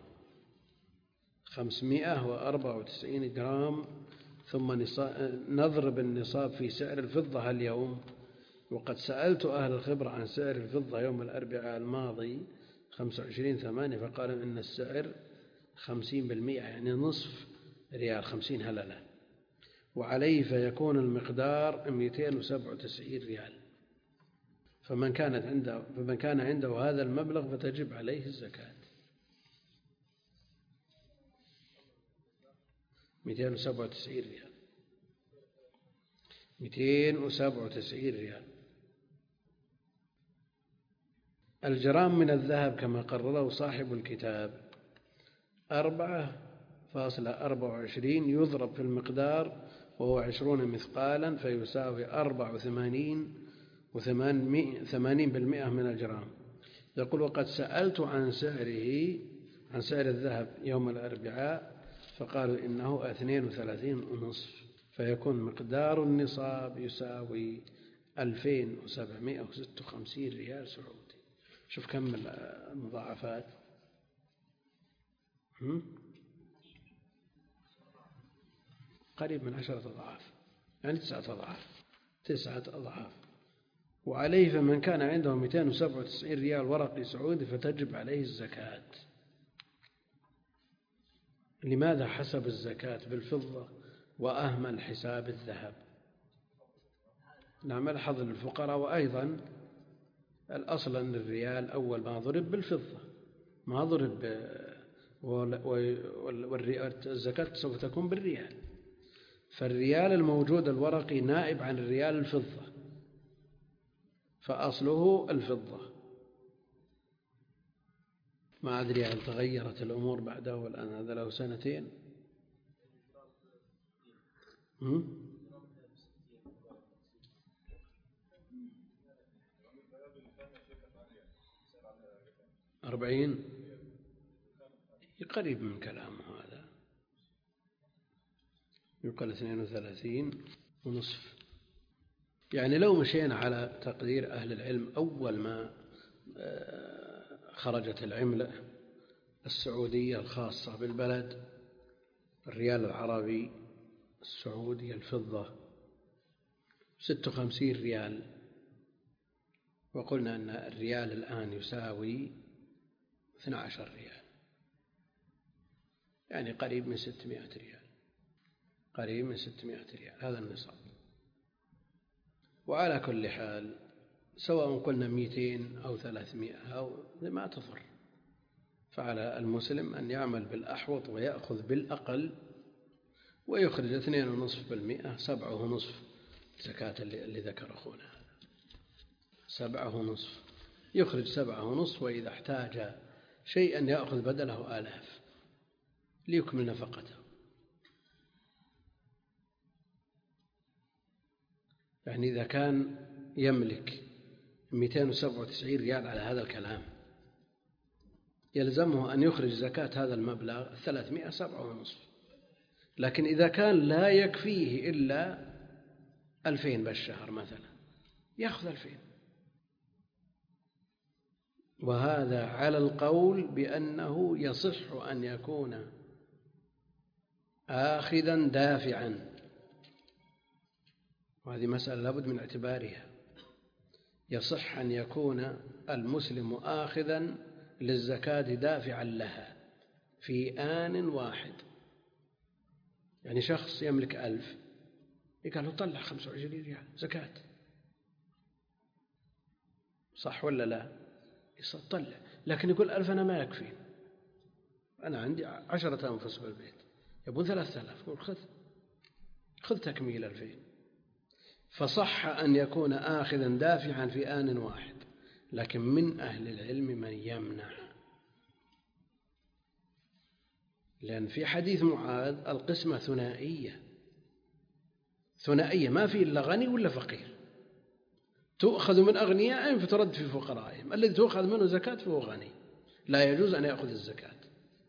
S1: 594 جرام. ثم نضرب النصاب في سعر الفضة اليوم. وقد سألت أهل الخبرة عن سعر الفضة يوم الأربعاء الماضي 25/8، فقالوا إن السعر 50%، يعني نصف ريال، 50 هللة، وعليه فيكون المقدار 297 ريال. فمن كان عنده هذا المبلغ فتجب عليه الزكاة. 297 ريال، 297 ريال. الجرام من الذهب كما قرره صاحب الكتاب 4.24 يضرب في المقدار وهو 20 مثقالا، فيساوي 84.80% من الجرام. يقول: وقد سألت عن سعر الذهب يوم الأربعاء، فقالوا إنه 32.5، فيكون مقدار النصاب يساوي 2756 ريال سعودي. شوف كم المضاعفات. قريب من 10 أضعاف، يعني 9 أضعاف. وعليه فمن كان عنده 297 ريال ورقي سعودي فتجب عليه الزكاة. لماذا حسب الزكاة بالفضة وأهمل حساب الذهب؟ نعمل حظ للفقراء. وأيضا الأصل أن الريال أول ما ضرب بالفضة، ما ضرب والزكاة سوف تكون بالريال، فالريال الموجود الورقي نائب عن الريال الفضة، فأصله الفضة. ما أدري هل تغيرت الأمور بعده، والآن هذا له 2 سنين. 40 قريب من كلامه هذا، يقال 32.5. يعني لو مشينا على تقدير أهل العلم، أول ما خرجت العملة السعودية الخاصة بالبلد، الريال العربي السعودي الفضة 56 ريال، وقلنا أن الريال الآن يساوي 12 ريال، يعني قريب من 600 ريال، قريب من 600 ريال هذا النصاب. وعلى كل حال سواء قلنا 200 أو 300 أو ما تضر، فعلى المسلم أن يعمل بالأحوط ويأخذ بالأقل ويخرج 2.5%، 7.5 زكاة اللي ذكر أخونا هذا 7.5، يخرج 7.5، وإذا احتاج شيئا يأخذ بدله 1000 ليكمل نفقته. يعني إذا كان يملك 297 ريال على هذا الكلام، يلزمه أن يخرج زكاة هذا المبلغ 307.5. لكن إذا كان لا يكفيه إلا 2000 بالشهر مثلا، يأخذ 2000. وهذا على القول بأنه يصح أن يكون آخذا دافعا، وهذه مسألة لابد من اعتبارها. يصح أن يكون المسلم آخذا للزكاة دافعا لها في آن واحد. يعني شخص يملك 1000 قال له طلع 25 ريال زكاة، صح ولا لا؟ طلع، لكن يقول 1000 أنا ما يكفي، أنا عندي 10 أنفس بالبيت يبون 3000، يقول خذ تكميل 2000. فصح أن يكون آخذا دافعا في آن واحد، لكن من أهل العلم من يمنع، لأن في حديث معاذ القسمة ثنائية ما في إلا غني ولا فقير، تؤخذ من أغنيائهم فترد في فقرائهم، الذي تؤخذ منه زكاة فهو غني لا يجوز أن يأخذ الزكاة.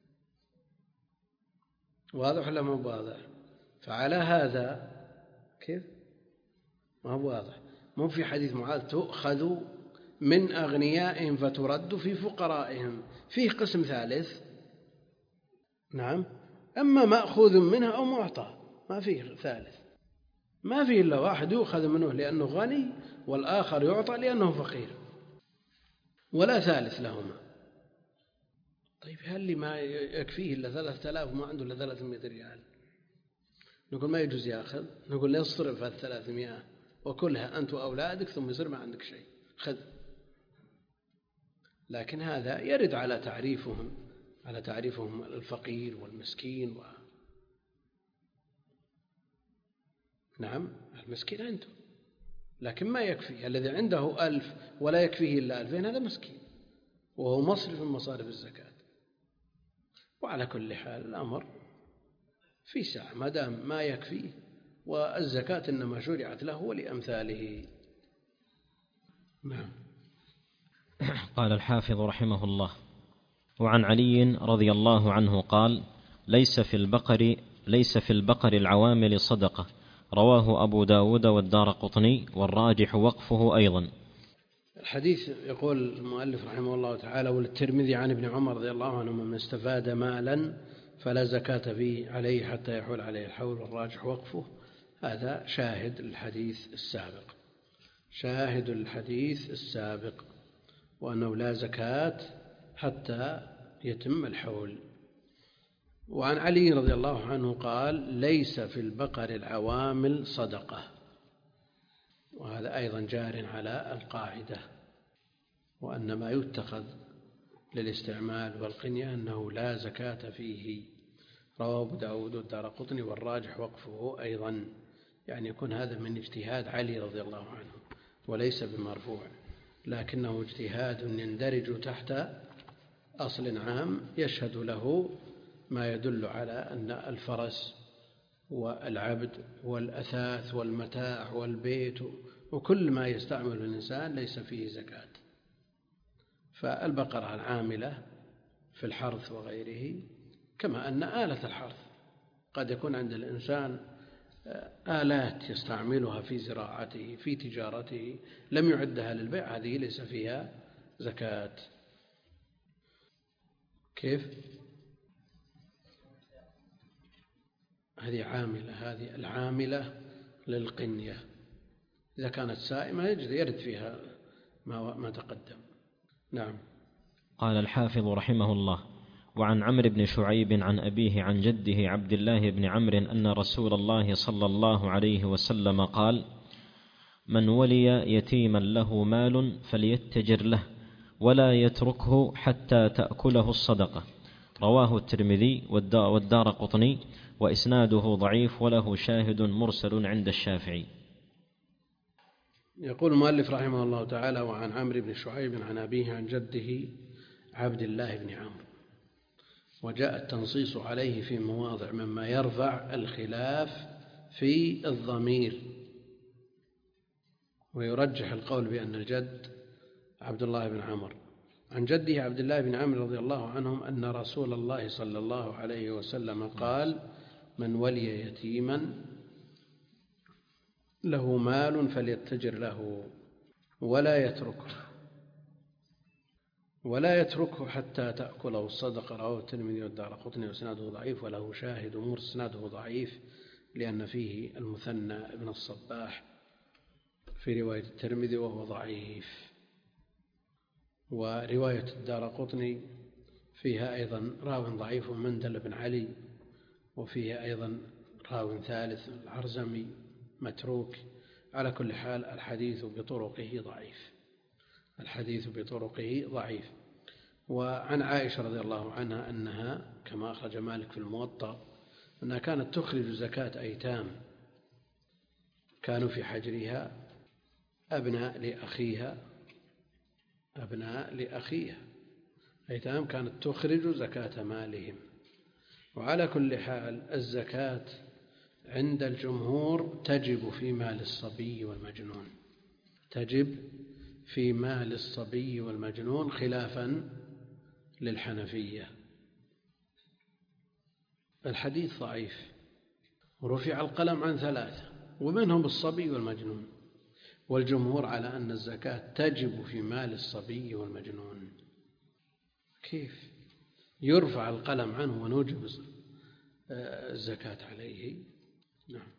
S1: واضح ولا ما هو واضح؟ فعلى هذا كيف ما هو واضح؟ مو في حديث معاذ تؤخذ من أغنيائهم فترد في فقرائهم، فيه قسم ثالث. نعم، أما مأخوذ منها أو معطى، ما فيه ثالث، ما فيه إلا واحد يؤخذ منه لأنه غني، والآخر يعطى لأنه فقير، ولا ثالث لهما. طيب هل اللي ما يكفيه إلا 3000 وما عنده إلا 300 ريال، نقول ما يجوز يأخذ؟ نقول يصرف 300 وكلها أنت وأولادك ثم يصير ما عندك شيء، خذ. لكن هذا يرد على تعريفهم الفقير والمسكين نعم المسكين عنده، لكن ما يكفي. الذي عنده 1000 ولا يكفيه إلا 2000 هذا مسكين، وهو مصرف من مصارف الزكاة. وعلى كل حال الأمر في سعة ما دام ما يكفيه، والزكاة إنما شرعت له ولأمثاله. نعم.
S2: قال الحافظ رحمه الله: وعن علي رضي الله عنه قال: ليس في البقر العوامل صدقة، رواه أبو داود والدارقطني، والراجح وقفه أيضا.
S1: الحديث يقول المؤلف رحمه الله تعالى: والترمذي عن ابن عمر رضي الله عنه: من استفاد مالا فلا زكاة فيه عليه حتى يحول عليه الحول، والراجح وقفه. هذا شاهد الحديث السابق وأنه لا زكاة حتى يتم الحول. وعن علي رضي الله عنه قال: ليس في البقر العوامل صدقة، وهذا أيضا جار على القاعدة، وأن ما يتخذ للاستعمال والقنية أنه لا زكاة فيه. رواه أبو داود والدارقطني، والراجح وقفه أيضا، يعني يكون هذا من اجتهاد علي رضي الله عنه وليس بمرفوع، لكنه اجتهاد يندرج تحت أصل عام يشهد له ما يدل على أن الفرس والعبد والأثاث والمتاع والبيت وكل ما يستعمل الإنسان ليس فيه زكاة. فالبقرة العاملة في الحرث وغيره، كما أن آلة الحرث قد يكون عند الإنسان آلات يستعملها في زراعته في تجارته لم يعدها للبيع، هذه ليس فيها زكاة. كيف؟ هذه العاملة للقنية، إذا كانت سائمة يرد فيها ما تقدم. نعم.
S2: قال الحافظ رحمه الله: وعن عمرو بن شعيب عن أبيه عن جده عبد الله بن عمرو أن رسول الله صلى الله عليه وسلم قال: من ولي يتيما له مال فليتجر له ولا يتركه حتى تأكله الصدقة، رواه الترمذي والدارقطني، وإسناده ضعيف وله شاهد مرسل عند الشافعي.
S1: يقول المؤلف رحمه الله تعالى: وعن عمرو بن شعيب عن أبيه عن جده عبد الله بن عمرو. وجاء التنصيص عليه في مواضع مما يرفع الخلاف في الضمير، ويرجح القول بأن الجد عبد الله بن عمرو. عن جده عبد الله بن عمرو رضي الله عنهم أن رسول الله صلى الله عليه وسلم قال: من ولي يتيما له مال فليتجر له ولا يتركه حتى تأكله الصدقة، رواه الترمذي والدارقطني، وإسناده ضعيف وله شاهد إسناده ضعيف لأن فيه المثنى ابن الصباح في رواية الترمذي وهو ضعيف. ورواية الدارقطني فيها أيضا راو ضعيف مندل بن علي، وفيها أيضا راو ثالث العرزمي متروك. على كل حال الحديث بطرقه ضعيف، الحديث بطرقه ضعيف. وعن عائشة رضي الله عنها أنها كما أخرج مالك في الموطأ أنها كانت تخرج زكاة أيتام كانوا في حجرها أبناء لأخيها أيتام، كانت تخرج زكاة مالهم. وعلى كل حال الزكاة عند الجمهور تجب في مال الصبي والمجنون، تجب في مال الصبي والمجنون خلافا للحنفية. الحديث ضعيف، ورفع القلم عن 3 ومنهم الصبي والمجنون، والجمهور على أن الزكاة تجب في مال الصبي والمجنون. كيف يرفع القلم عنه ونوجب الزكاة عليه؟ نعم.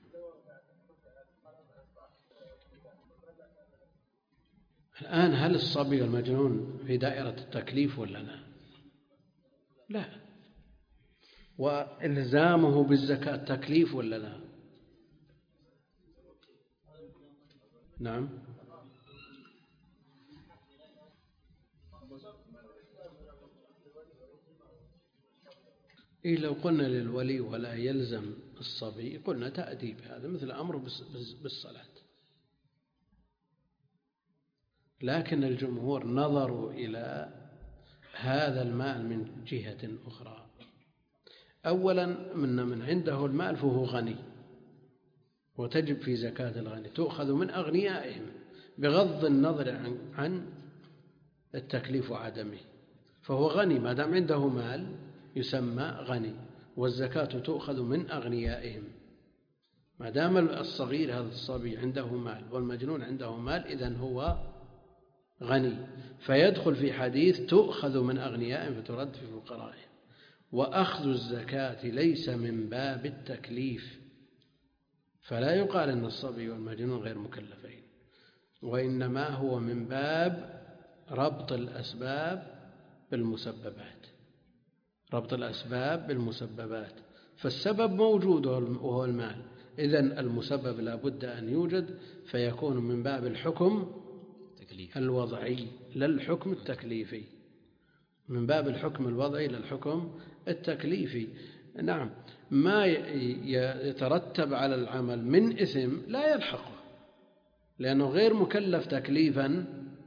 S1: الآن هل الصبي والمجنون في دائرة التكليف ولا لا؟ لا. وإلزامه بالزكاة تكليف ولا لا؟ نعم. لو قلنا للولي ولا يلزم الصبي قلنا تأديب، هذا مثل أمر بالصلاة. لكن الجمهور نظروا إلى هذا المال من جهة أخرى. أولا من عنده المال فهو غني، وتجب في زكاة الغني تؤخذ من أغنيائهم بغض النظر عن التكليف وعدمه، فهو غني ما دام عنده مال يسمى غني، والزكاة تؤخذ من أغنيائهم. ما دام الصغير هذا الصبي عنده مال والمجنون عنده مال إذن هو غني، فيدخل في حديث تؤخذ من أغنيائهم فترد في فقرائهم. وأخذ الزكاة ليس من باب التكليف، فلا يقال أن الصبي والمجنون غير مكلفين، وإنما هو من باب ربط الأسباب بالمسببات، ربط الأسباب بالمسببات. فالسبب موجود وهو المال، إذن المسبب لا بد أن يوجد، فيكون من باب الحكم الوضعي لا الحكم التكليفي، من باب الحكم الوضعي للحكم التكليفي. نعم. ما يترتب على العمل من إثم لا يلحقه، لأنه غير مكلف تكليفا،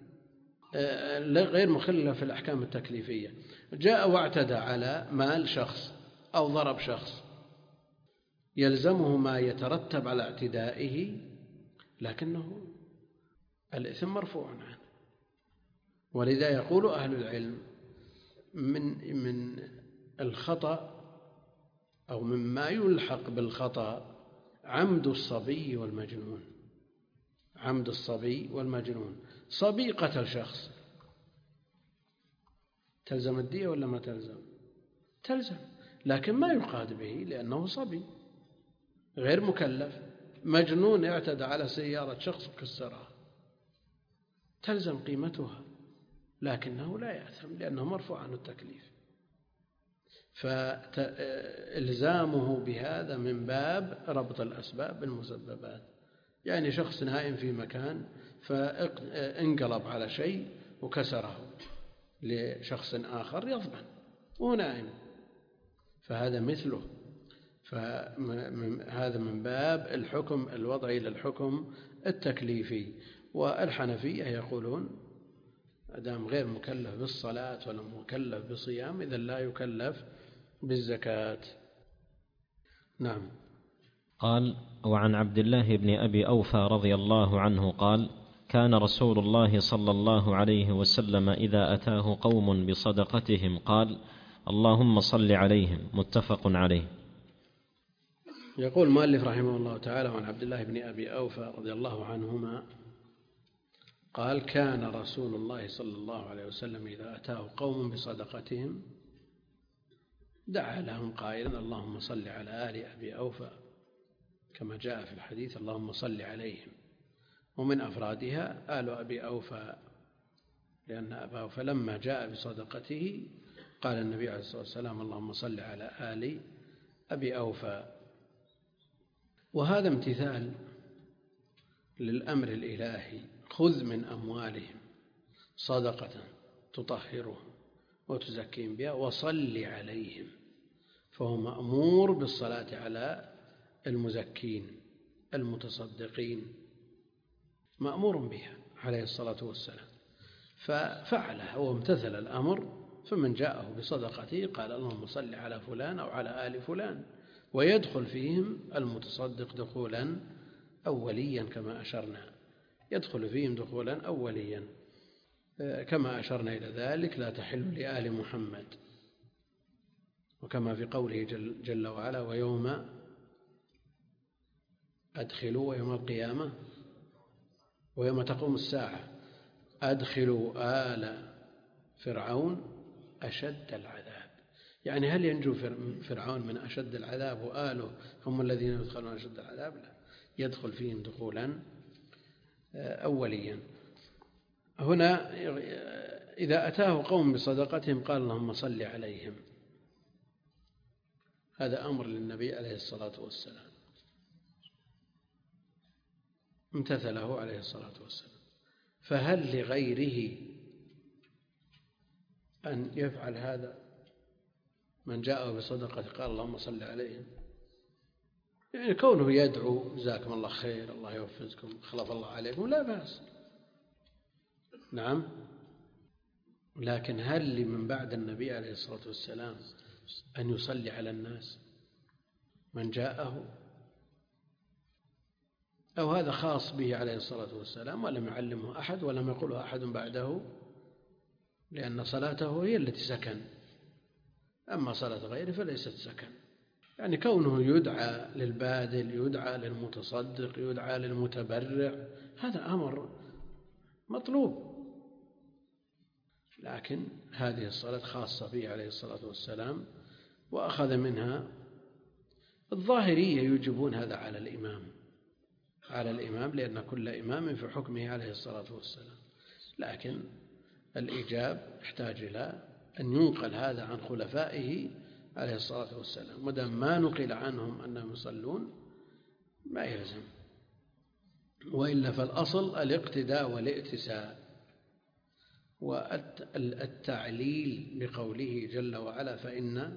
S1: غير مكلف في الأحكام التكليفية. جاء واعتدى على مال شخص أو ضرب شخص، يلزمه ما يترتب على اعتدائه، لكنه الإثم مرفوع عنه. ولذا يقول أهل العلم من الخطأ أو مما يلحق بالخطأ عمد الصبي والمجنون، عمد الصبي والمجنون. صبي قتل شخص تلزم الدية ولا ما تلزم؟ تلزم، لكن ما يقاد به لأنه صبي غير مكلف. مجنون اعتدى على سيارة شخص وكسرها تلزم قيمتها، لكنه لا يأثم لأنه مرفوع عن التكليف. فإلزامه بهذا من باب ربط الأسباب بالمسببات. يعني شخص نائم في مكان فانقلب على شيء وكسره لشخص آخر يضمن وهو نائم، فهذا مثله. فهذا من باب الحكم الوضعي للحكم التكليفي. والحنفية يقولون دام غير مكلف بالصلاة ولا مكلف بصيام إذن لا يكلف بالزكاة. نعم.
S2: قال: وعن عبد الله بن أبي أوفى رضي الله عنه قال: كان رسول الله صلى الله عليه وسلم إذا أتاه قوم بصدقتهم قال: اللهم صل عليهم. متفق عليه.
S1: يقول المؤلف رحمه الله تعالى: عن عبد الله بن أبي أوفى رضي الله عنهما قال: كان رسول الله صلى الله عليه وسلم إذا أتاه قوم بصدقتهم دعا لهم قائلا: اللهم صل على آل أبي أوفى، كما جاء في الحديث: اللهم صل عليهم. ومن أفرادها آل أبي أوفى، لأن أباه، فلما جاء بصدقته قال النبي عليه الصلاة والسلام: اللهم صل على آل أبي أوفى. وهذا امتثال للأمر الإلهي: خذ من أموالهم صدقة تطهرهم وتزكيهم بها وصل عليهم. فهو مأمور بالصلاة على المزكين المتصدقين، مأمور بها عليه الصلاة والسلام، ففعله وامتثل الأمر. فمن جاءه بصدقته قال: اللهم صل على فلان أو على آل فلان، ويدخل فيهم المتصدق دخولا أوليا كما أشرنا، يدخل فيهم دخولا أوليا كما أشرنا إلى ذلك: لا تحل لآل محمد، وكما في قوله جل وعلا: ويوم أدخلوا، ويوم القيامة، ويوم تقوم الساعة أدخلوا آل فرعون أشد العذاب. يعني هل ينجو فرعون من أشد العذاب وآله هم الذين يدخلون أشد العذاب؟ لا، يدخل فيهم دخولا أوليا. هنا إذا أتاه قوم بصدقتهم قال: اللهم صل عليهم. هذا أمر للنبي عليه الصلاة والسلام، امتثله عليه الصلاة والسلام. فهل لغيره أن يفعل هذا؟ من جاءه بصدقة قال: اللهم صل عليهم، يعني كونه يدعو: جزاكم الله خير، الله يوفقكم، خلف الله عليكم، لا بأس، نعم. لكن هل لمن بعد النبي عليه الصلاة والسلام أن يصلي على الناس من جاءه؟ أو هذا خاص به عليه الصلاة والسلام ولم يعلمه أحد ولم يقله أحد بعده، لأن صلاته هي التي سكن، أما صلاة غيره فليست سكن. يعني كونه يدعى للباذل، يدعى للمتصدق، يدعى للمتبرع، هذا أمر مطلوب، لكن هذه الصلاة خاصة به عليه الصلاة والسلام، وأخذ منها. الظاهرية يوجبون هذا على الإمام لأن كل إمام في حكمه عليه الصلاة والسلام، لكن الإيجاب يحتاج إلى أن ينقل هذا عن خلفائه عليه الصلاة والسلام. ودام ما نقل عنهم أنهم يصلون ما يلزم، وإلا فالأصل الاقتداء والائتساء. والتعليل بقوله جل وعلا: فإن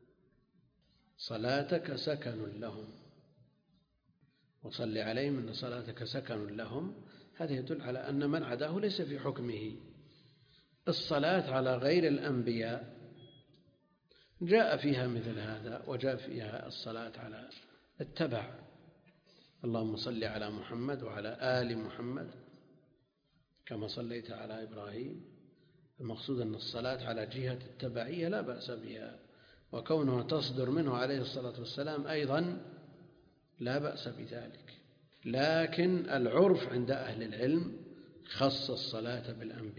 S1: صلاتك سكن لهم وصل عليهم إن صلاتك سكن لهم، هذا يدل على أن من عداه ليس في حكمه. الصلاة على غير الأنبياء جاء فيها مثل هذا، وجاء فيها الصلاة على التبع: اللهم صل على محمد وعلى آل محمد كما صليت على إبراهيم. المقصود أن الصلاة على جهة التبعية لا بأس بها، وكونها تصدر منه عليه الصلاة والسلام أيضا لا بأس بذلك. لكن العرف عند أهل العلم خص الصلاة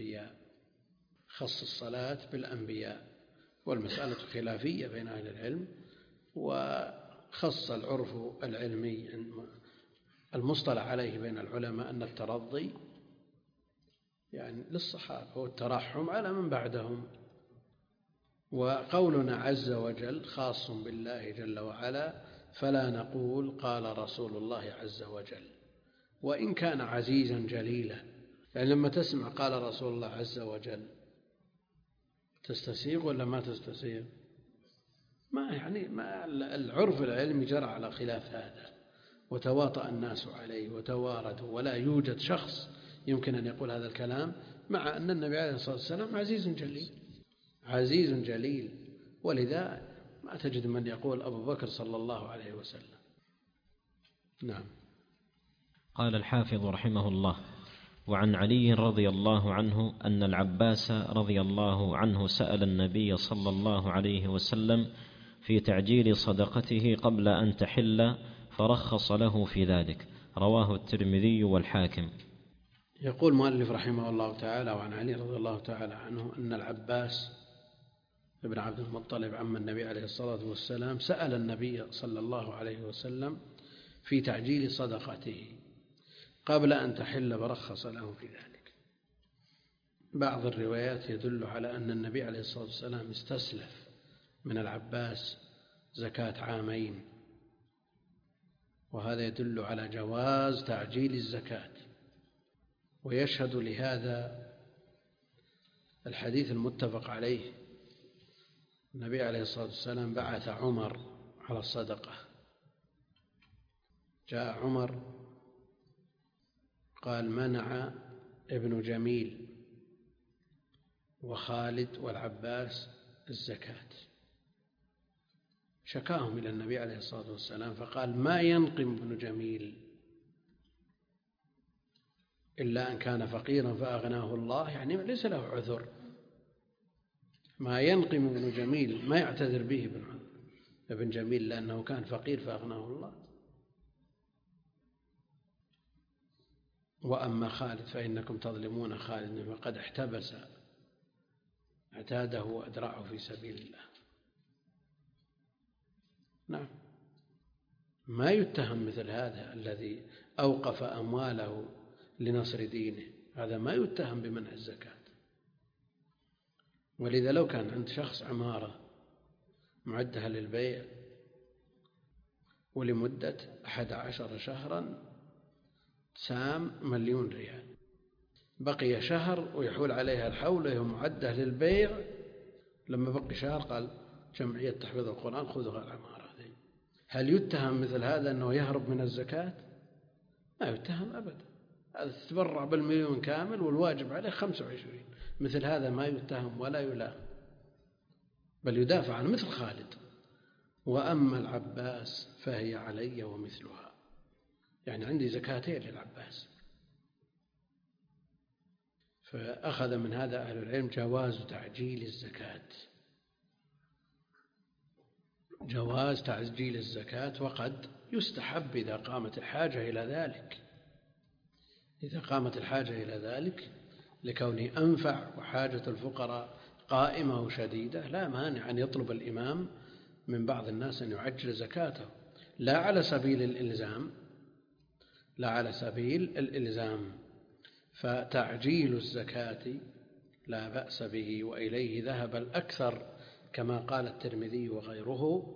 S1: بالأنبياء، والمسألة خلافية بين أهل العلم. وخص العرف العلمي المصطلح عليه بين العلماء أن الترضي يعني للصحابة والترحم على من بعدهم. وقولنا عز وجل خاص بالله جل وعلا، فلا نقول قال رسول الله عز وجل، وإن كان عزيزا جليلا. يعني لما تسمع قال رسول الله عز وجل تستسيغ ولا ما تستسيغ؟ ما العرف العلمي جرى على خلاف هذا، وتواطأ الناس عليه وتواردوا، ولا يوجد شخص يمكن أن يقول هذا الكلام، مع أن النبي عليه الصلاة والسلام عزيز جليل. ولذا ما تجد من يقول أبو بكر صلى الله عليه وسلم. نعم.
S2: قال الحافظ رحمه الله: وعن علي رضي الله عنه أن العباس رضي الله عنه سأل النبي صلى الله عليه وسلم في تعجيل صدقته قبل أن تحل فرخص له في ذلك. رواه الترمذي والحاكم.
S1: يقول مؤلف رحمه الله تعالى: وعن علي رضي الله تعالى عنه أن العباس ابن عبد المطلب عم النبي عليه الصلاة والسلام سأل النبي صلى الله عليه وسلم في تعجيل صدقته قبل أن تحل فرخص له في ذلك. بعض الروايات يدل على أن النبي عليه الصلاة والسلام استسلف من العباس زكاة عامين، وهذا يدل على جواز تعجيل الزكاة. ويشهد لهذا الحديث المتفق عليه، النبي عليه الصلاة والسلام بعث عمر على الصدقة، جاء عمر قال منع ابن جميل وخالد والعباس الزكاة، شكاهم إلى النبي عليه الصلاة والسلام فقال ما ينقم ابن جميل إلا أن كان فقيرا فأغناه الله، يعني ليس له عذر. ما ينقم ابن جميل ما يعتذر به ابن جميل لأنه كان فقير فأغناه الله. وأما خالد فإنكم تظلمون خالد فقد احتبس عتاده وأدرعه في سبيل الله. نعم، ما يتهم مثل هذا الذي أوقف أمواله لنصر دينه، هذا ما يتهم بمنع الزكاة. ولذا لو كان عند شخص عمارة معدة للبيع ولمدة 11 شهرا سام 1,000,000 ريال، بقي شهر ويحول عليها الحول وهي معدة للبيع، لما بقي شهر قال جمعية تحفيظ القرآن خذوا العمارة هذه، هل يتهم مثل هذا أنه يهرب من الزكاة؟ ما يتهم أبدا، هذا تتبرع بال1,000,000 كامل والواجب عليه 25، مثل هذا ما يتهم ولا يلام، بل يدافع عنه مثل خالد. وأما العباس فهي علي ومثلها، يعني عندي زكاتين للعباس. فأخذ من هذا أهل العلم جواز تعجيل الزكاة، جواز تعجيل الزكاة، وقد يستحب إذا قامت الحاجة إلى ذلك، إذا قامت الحاجة إلى ذلك لكونه أنفع وحاجة الفقراء قائمة وشديدة، لا مانع أن يطلب الإمام من بعض الناس أن يعجل زكاته، لا على سبيل الإلزام، لا على سبيل الإلزام. فتعجيل الزكاة لا بأس به، وإليه ذهب الأكثر كما قال الترمذي وغيره.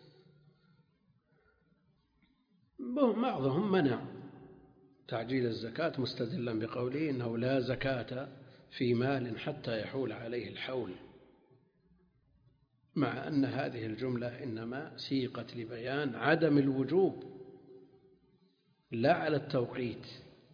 S1: بعضهم منع تعجيل الزكاة مستدلا بقوله إنه لا زكاة في مال حتى يحول عليه الحول، مع أن هذه الجملة إنما سيقت لبيان عدم الوجوب لا على التوقيت.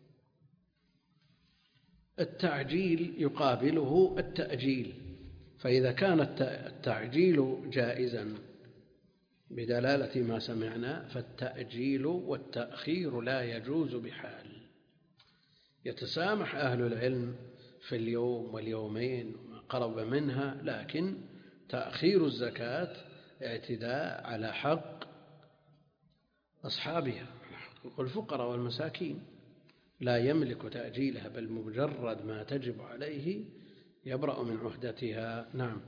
S1: التعجيل يقابله التأجيل، فإذا كان التعجيل جائزا بدلالة ما سمعنا، فالتأجيل والتأخير لا يجوز بحال. يتسامح أهل العلم في اليوم واليومين وما قرب منها، لكن تأخير الزكاة اعتداء على حق أصحابها، حقوق الفقراء والمساكين، لا يملك تأجيلها، بل مجرد ما تجب عليه يبرأ من عهدتها. نعم.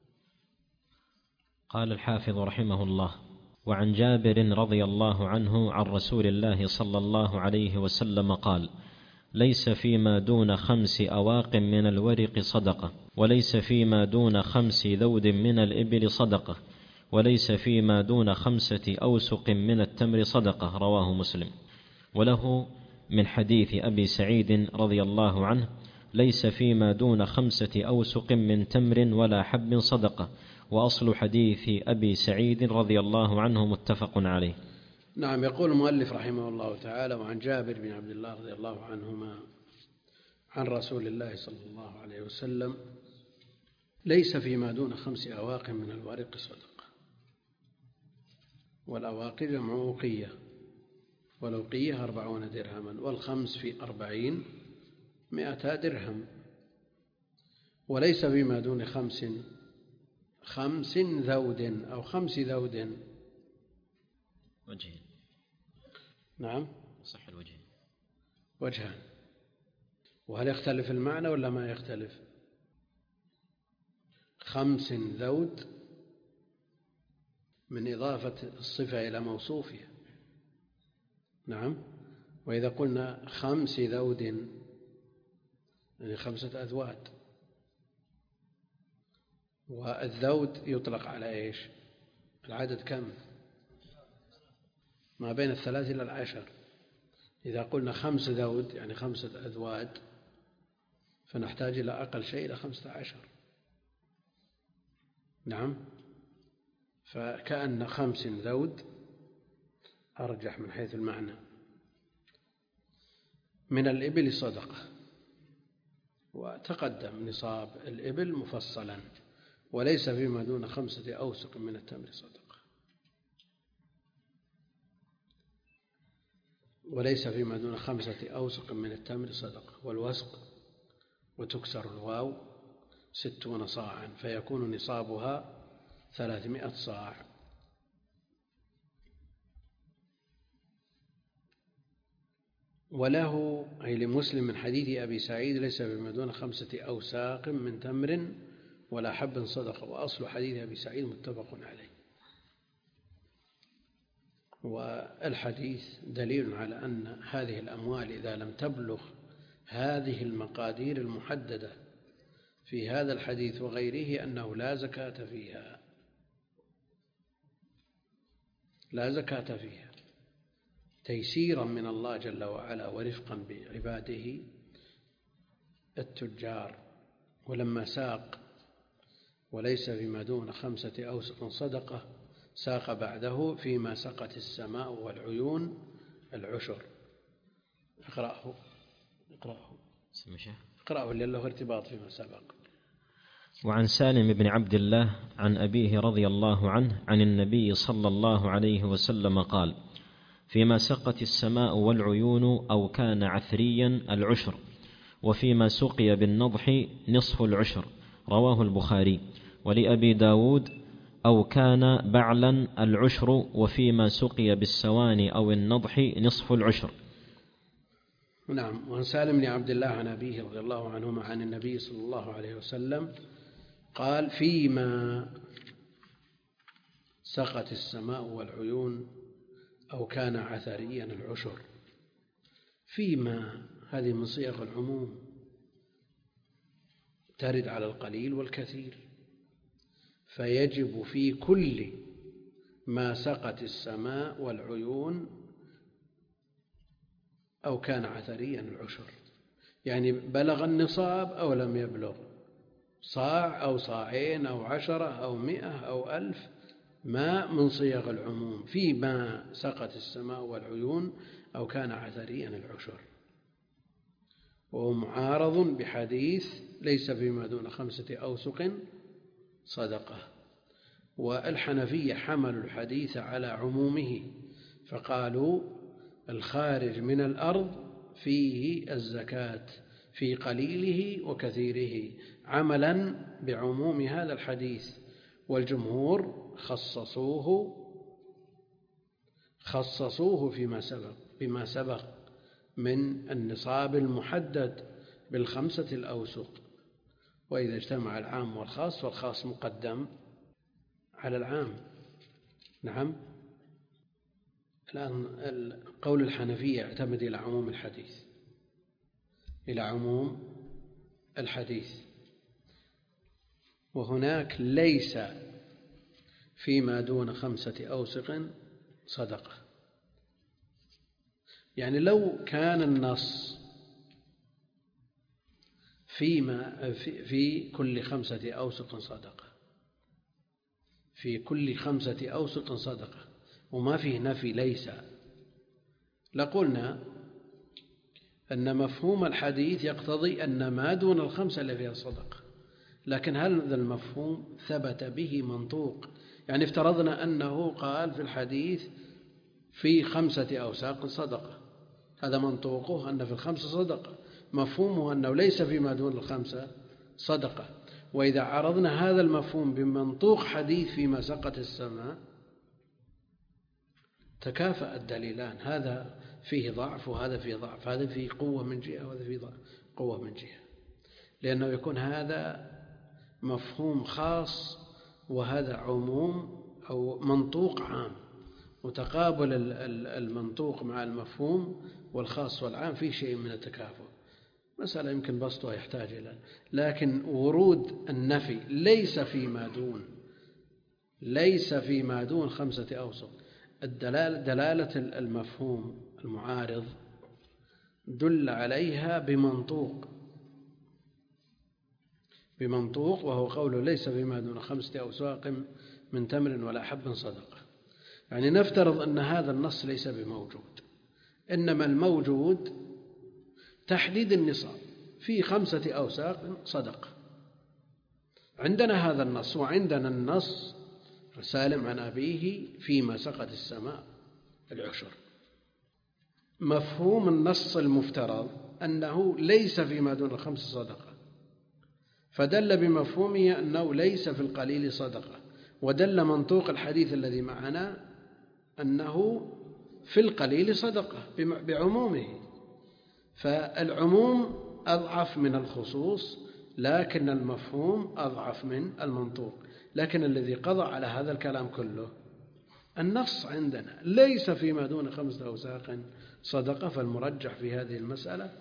S2: قال الحافظ رحمه الله: وعن جابر رضي الله عنه عن رسول الله صلى الله عليه وسلم قال: ليس فيما دون 5 أواق من الورق صدقة، وليس فيما دون 5 ذود من الإبل صدقة، وليس فيما دون 5 أوسق من التمر صدقة. رواه مسلم. وله من حديث أبي سعيد رضي الله عنه: ليس فيما دون 5 أوسق من تمر ولا حب صدقة. وأصل حديث أبي سعيد رضي الله عنه متفق عليه.
S1: نعم. يقول المؤلف رحمه الله تعالى: وعن جابر بن عبد الله رضي الله عنهما عن رسول الله صلى الله عليه وسلم: ليس فيما دون 5 أواق من الورق صدقة. والأواق جمع أوقية، والأوقية 40 درهما، والخمس في 40 100 درهم. وليس فيما دون 5 ذود أو 5 ذود.
S2: وجهين.
S1: نعم،
S2: صح الوجهين.
S1: وجهان. وهل يختلف المعنى ولا ما يختلف؟ 5 ذود من إضافة الصفة إلى موصوفها. نعم. وإذا قلنا 5 ذود يعني 5 أذواد، والذود يطلق على إيش؟ العدد كم؟ ما بين 3 إلى 10. إذا قلنا 5 ذود يعني 5 أذواد، فنحتاج إلى أقل شيء إلى 15. نعم، فكأن 5 ذود أرجح من حيث المعنى. من الإبل صدقة، وتقدم نصاب الإبل مفصلا، وليس فيما دون 5 أوسق من التمر صدقة، وليس فيما دون 5 أوسق من التمر صدقة. والوسق وتكسر الواو 60 صاعا، فيكون نصابها 300 صاع. وله أي لمسلم من حديث أبي سعيد ليس فيما دون 5 أوساق من تمر ولا حب صدقة. وأصل حديث أبي سعيد متفق عليه. والحديث دليل على أن هذه الأموال إذا لم تبلغ هذه المقادير المحددة في هذا الحديث وغيره أنه لا زكاة فيها، لا زكاة فيها، تيسيرا من الله جل وعلا ورفقا بعباده التجار. ولما ساق وليس فيما دون 5 أوسق صدقة، ساق بعده فيما سقت السماء والعيون العشر. اقرأه لأن له ارتباط فيما سبق.
S2: وعن سالم بن عبد الله عن أبيه رضي الله عنه عن النبي صلى الله عليه وسلم قال: فيما سقت السماء والعيون أو كان عثريا العشر، وفيما سقي بالنضح نصف العشر. رواه البخاري. ولأبي داود: أو كان بعلا العشر، وفيما سقي بالسواني أو النضح نصف العشر.
S1: نعم. وعن سالم بن عبد الله عن أبيه رضي الله عنهما عن النبي صلى الله عليه وسلم قال: فيما سقت السماء والعيون أو كان عثريا العشر. فيما هذه من صيغ العموم، ترد على القليل والكثير، فيجب في كل ما سقت السماء والعيون أو كان عثريا العشر، يعني بلغ النصاب أو لم يبلغ، صاع أو صاعين أو 10 أو 100 أو 1000، ما من صيغ العموم. فيما سقت السماء والعيون أو كان عثريا العشر. وهو معارض بحديث ليس فيما دون 5 أوسق صدقة. والحنفية حملوا الحديث على عمومه، فقالوا: الخارج من الأرض فيه الزكاة في قليله وكثيره، عملا بعموم هذا الحديث. والجمهور خصصوه فيما سبق من النصاب المحدد ب5 الأوسق. وإذا اجتمع العام والخاص فالخاص مقدم على العام. نعم. الآن قول الحنفية يعتمد إلى عموم الحديث، وهناك ليس فيما دون 5 أوسق صدقة. يعني لو كان النص في كل 5 أوسق صدقة، في كل 5 أوسق صدقة، وما فيه نفي ليس، لقلنا أن مفهوم الحديث يقتضي أن ما دون 5 اللي فيها صدقة. لكن هذا المفهوم ثبت به منطوق، يعني افترضنا أنه قال في الحديث في 5 أوساق صدقة، هذا منطوقه أن في 5 صدقة، مفهومه أنه ليس فيما دون 5 صدقة. وإذا عرضنا هذا المفهوم بمنطوق حديث فيما سقت السماء تكافأ الدليلان، هذا فيه ضعف وهذا فيه ضعف، هذا فيه قوة من جهة وهذا فيه قوة من جهة، لأنه يكون هذا مفهوم خاص وهذا عموم أو منطوق عام، وتقابل المنطوق مع المفهوم والخاص والعام فيه شيء من التكافؤ. مسألة يمكن بسطها يحتاج إلى، لكن ورود النفي ليس فيما دون 5 أوسق. دلالة المفهوم المعارض دل عليها بمنطوق، وهو قوله ليس فيما دون 5 أوساق من تمر ولا حب صدقة. يعني نفترض أن هذا النص ليس بموجود، إنما الموجود تحديد النصاب في 5 أوساق صدقة. عندنا هذا النص، وعندنا النص سالم عن أبيه فيما سقت السماء العشر. مفهوم النص المفترض أنه ليس فيما دون 5 صدقة، فدل بمفهومه أنه ليس في القليل صدقة، ودل منطوق الحديث الذي معنا أنه في القليل صدقة بعمومه. فالعموم أضعف من الخصوص، لكن المفهوم أضعف من المنطوق. لكن الذي قضى على هذا الكلام كله النص عندنا ليس فيما دون 5 أوساق صدقة. فالمرجح في هذه المسألة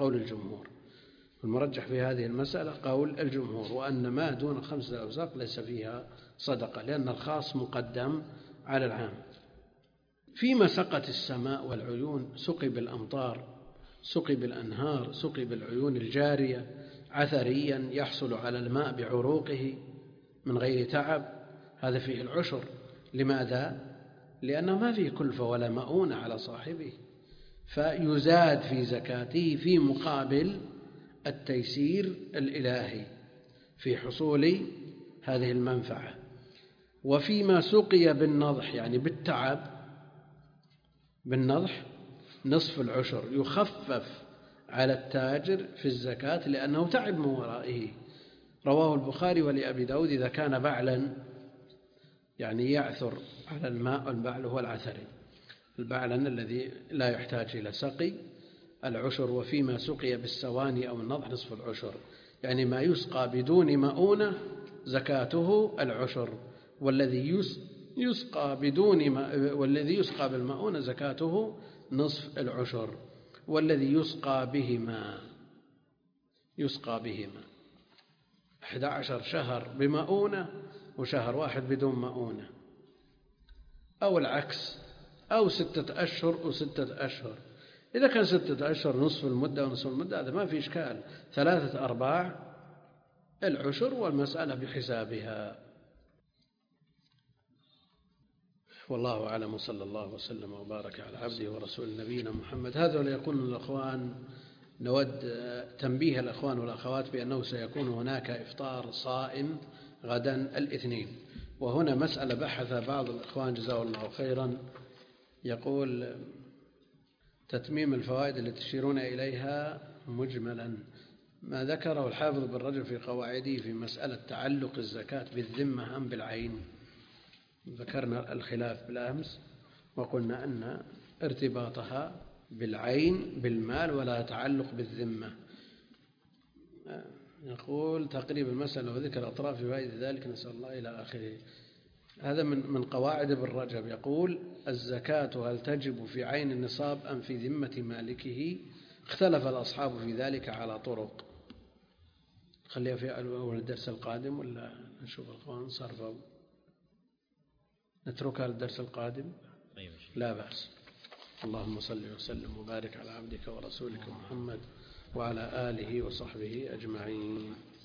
S1: قول الجمهور، وأن ما دون 5 أوساق ليس فيها صدقة، لأن الخاص مقدم على العام. فيما سقت السماء والعيون، سقي بالأمطار، سقي بالأنهار، سقي بالعيون الجارية عثريا يحصل على الماء بعروقه من غير تعب، هذا فيه العشر. لماذا؟ لأنه ما فيه كلفة ولا مؤونة على صاحبه، فيزاد في زكاته في مقابل التيسير الإلهي في حصول هذه المنفعة. وفيما سقي بالنضح، يعني بالتعب، بالنضح نصف العشر، يخفف على التاجر في الزكاة لأنه تعب من ورائه. رواه البخاري ولأبي داود إذا كان بعلا، يعني يعثر على الماء. البعل هو العثري، البعلن الذي لا يحتاج إلى سقي، العشر. وفيما سقي بالسواني أو النضح نصف العشر، يعني ما يسقى بدون مؤونة زكاته العشر، والذي يسقى بالمؤونة زكاته نصف العشر، والذي يسقى بهما 11 شهر بمؤونة وشهر واحد بدون مؤونة، أو العكس، أو 6 أشهر و6 أشهر. إذا كان 6 أشهر نصف المدة ونصف المدة هذا ما في إشكال، 3/4 العشر، والمسألة بحسابها. والله أعلم، وصلى الله وسلم وبارك على عبده ورسول نبينا محمد. هذا ليكون الأخوان، نود تنبيه الأخوان والأخوات بأنه سيكون هناك إفطار صائم غدا الاثنين. وهنا مسألة بحث بعض الأخوان جزاه الله خيرا، يقول: تتميم الفوائد التي تشيرون إليها مجملا ما ذكره الحافظ بن رجب في قواعده في مسألة تعلق الزكاة بالذمة أم بالعين. ذكرنا الخلاف بالأمس وقلنا أن ارتباطها بالعين بالمال ولا تعلق بالذمة. يقول تقريب المسألة وذكر أطراف فوائد ذلك، نسأل الله إلى آخره. هذا من قواعد ابن رجب. يقول: الزكاة هل تجب في عين النصاب أم في ذمة مالكه؟ اختلف الأصحاب في ذلك على طرق. خليها في أول الدرس القادم، ولا نشوف الأخوان صرفوا نتركها للدرس القادم؟ لا بأس. اللهم صل وسلم وبارك على عبدك ورسولك محمد وعلى آله وصحبه أجمعين.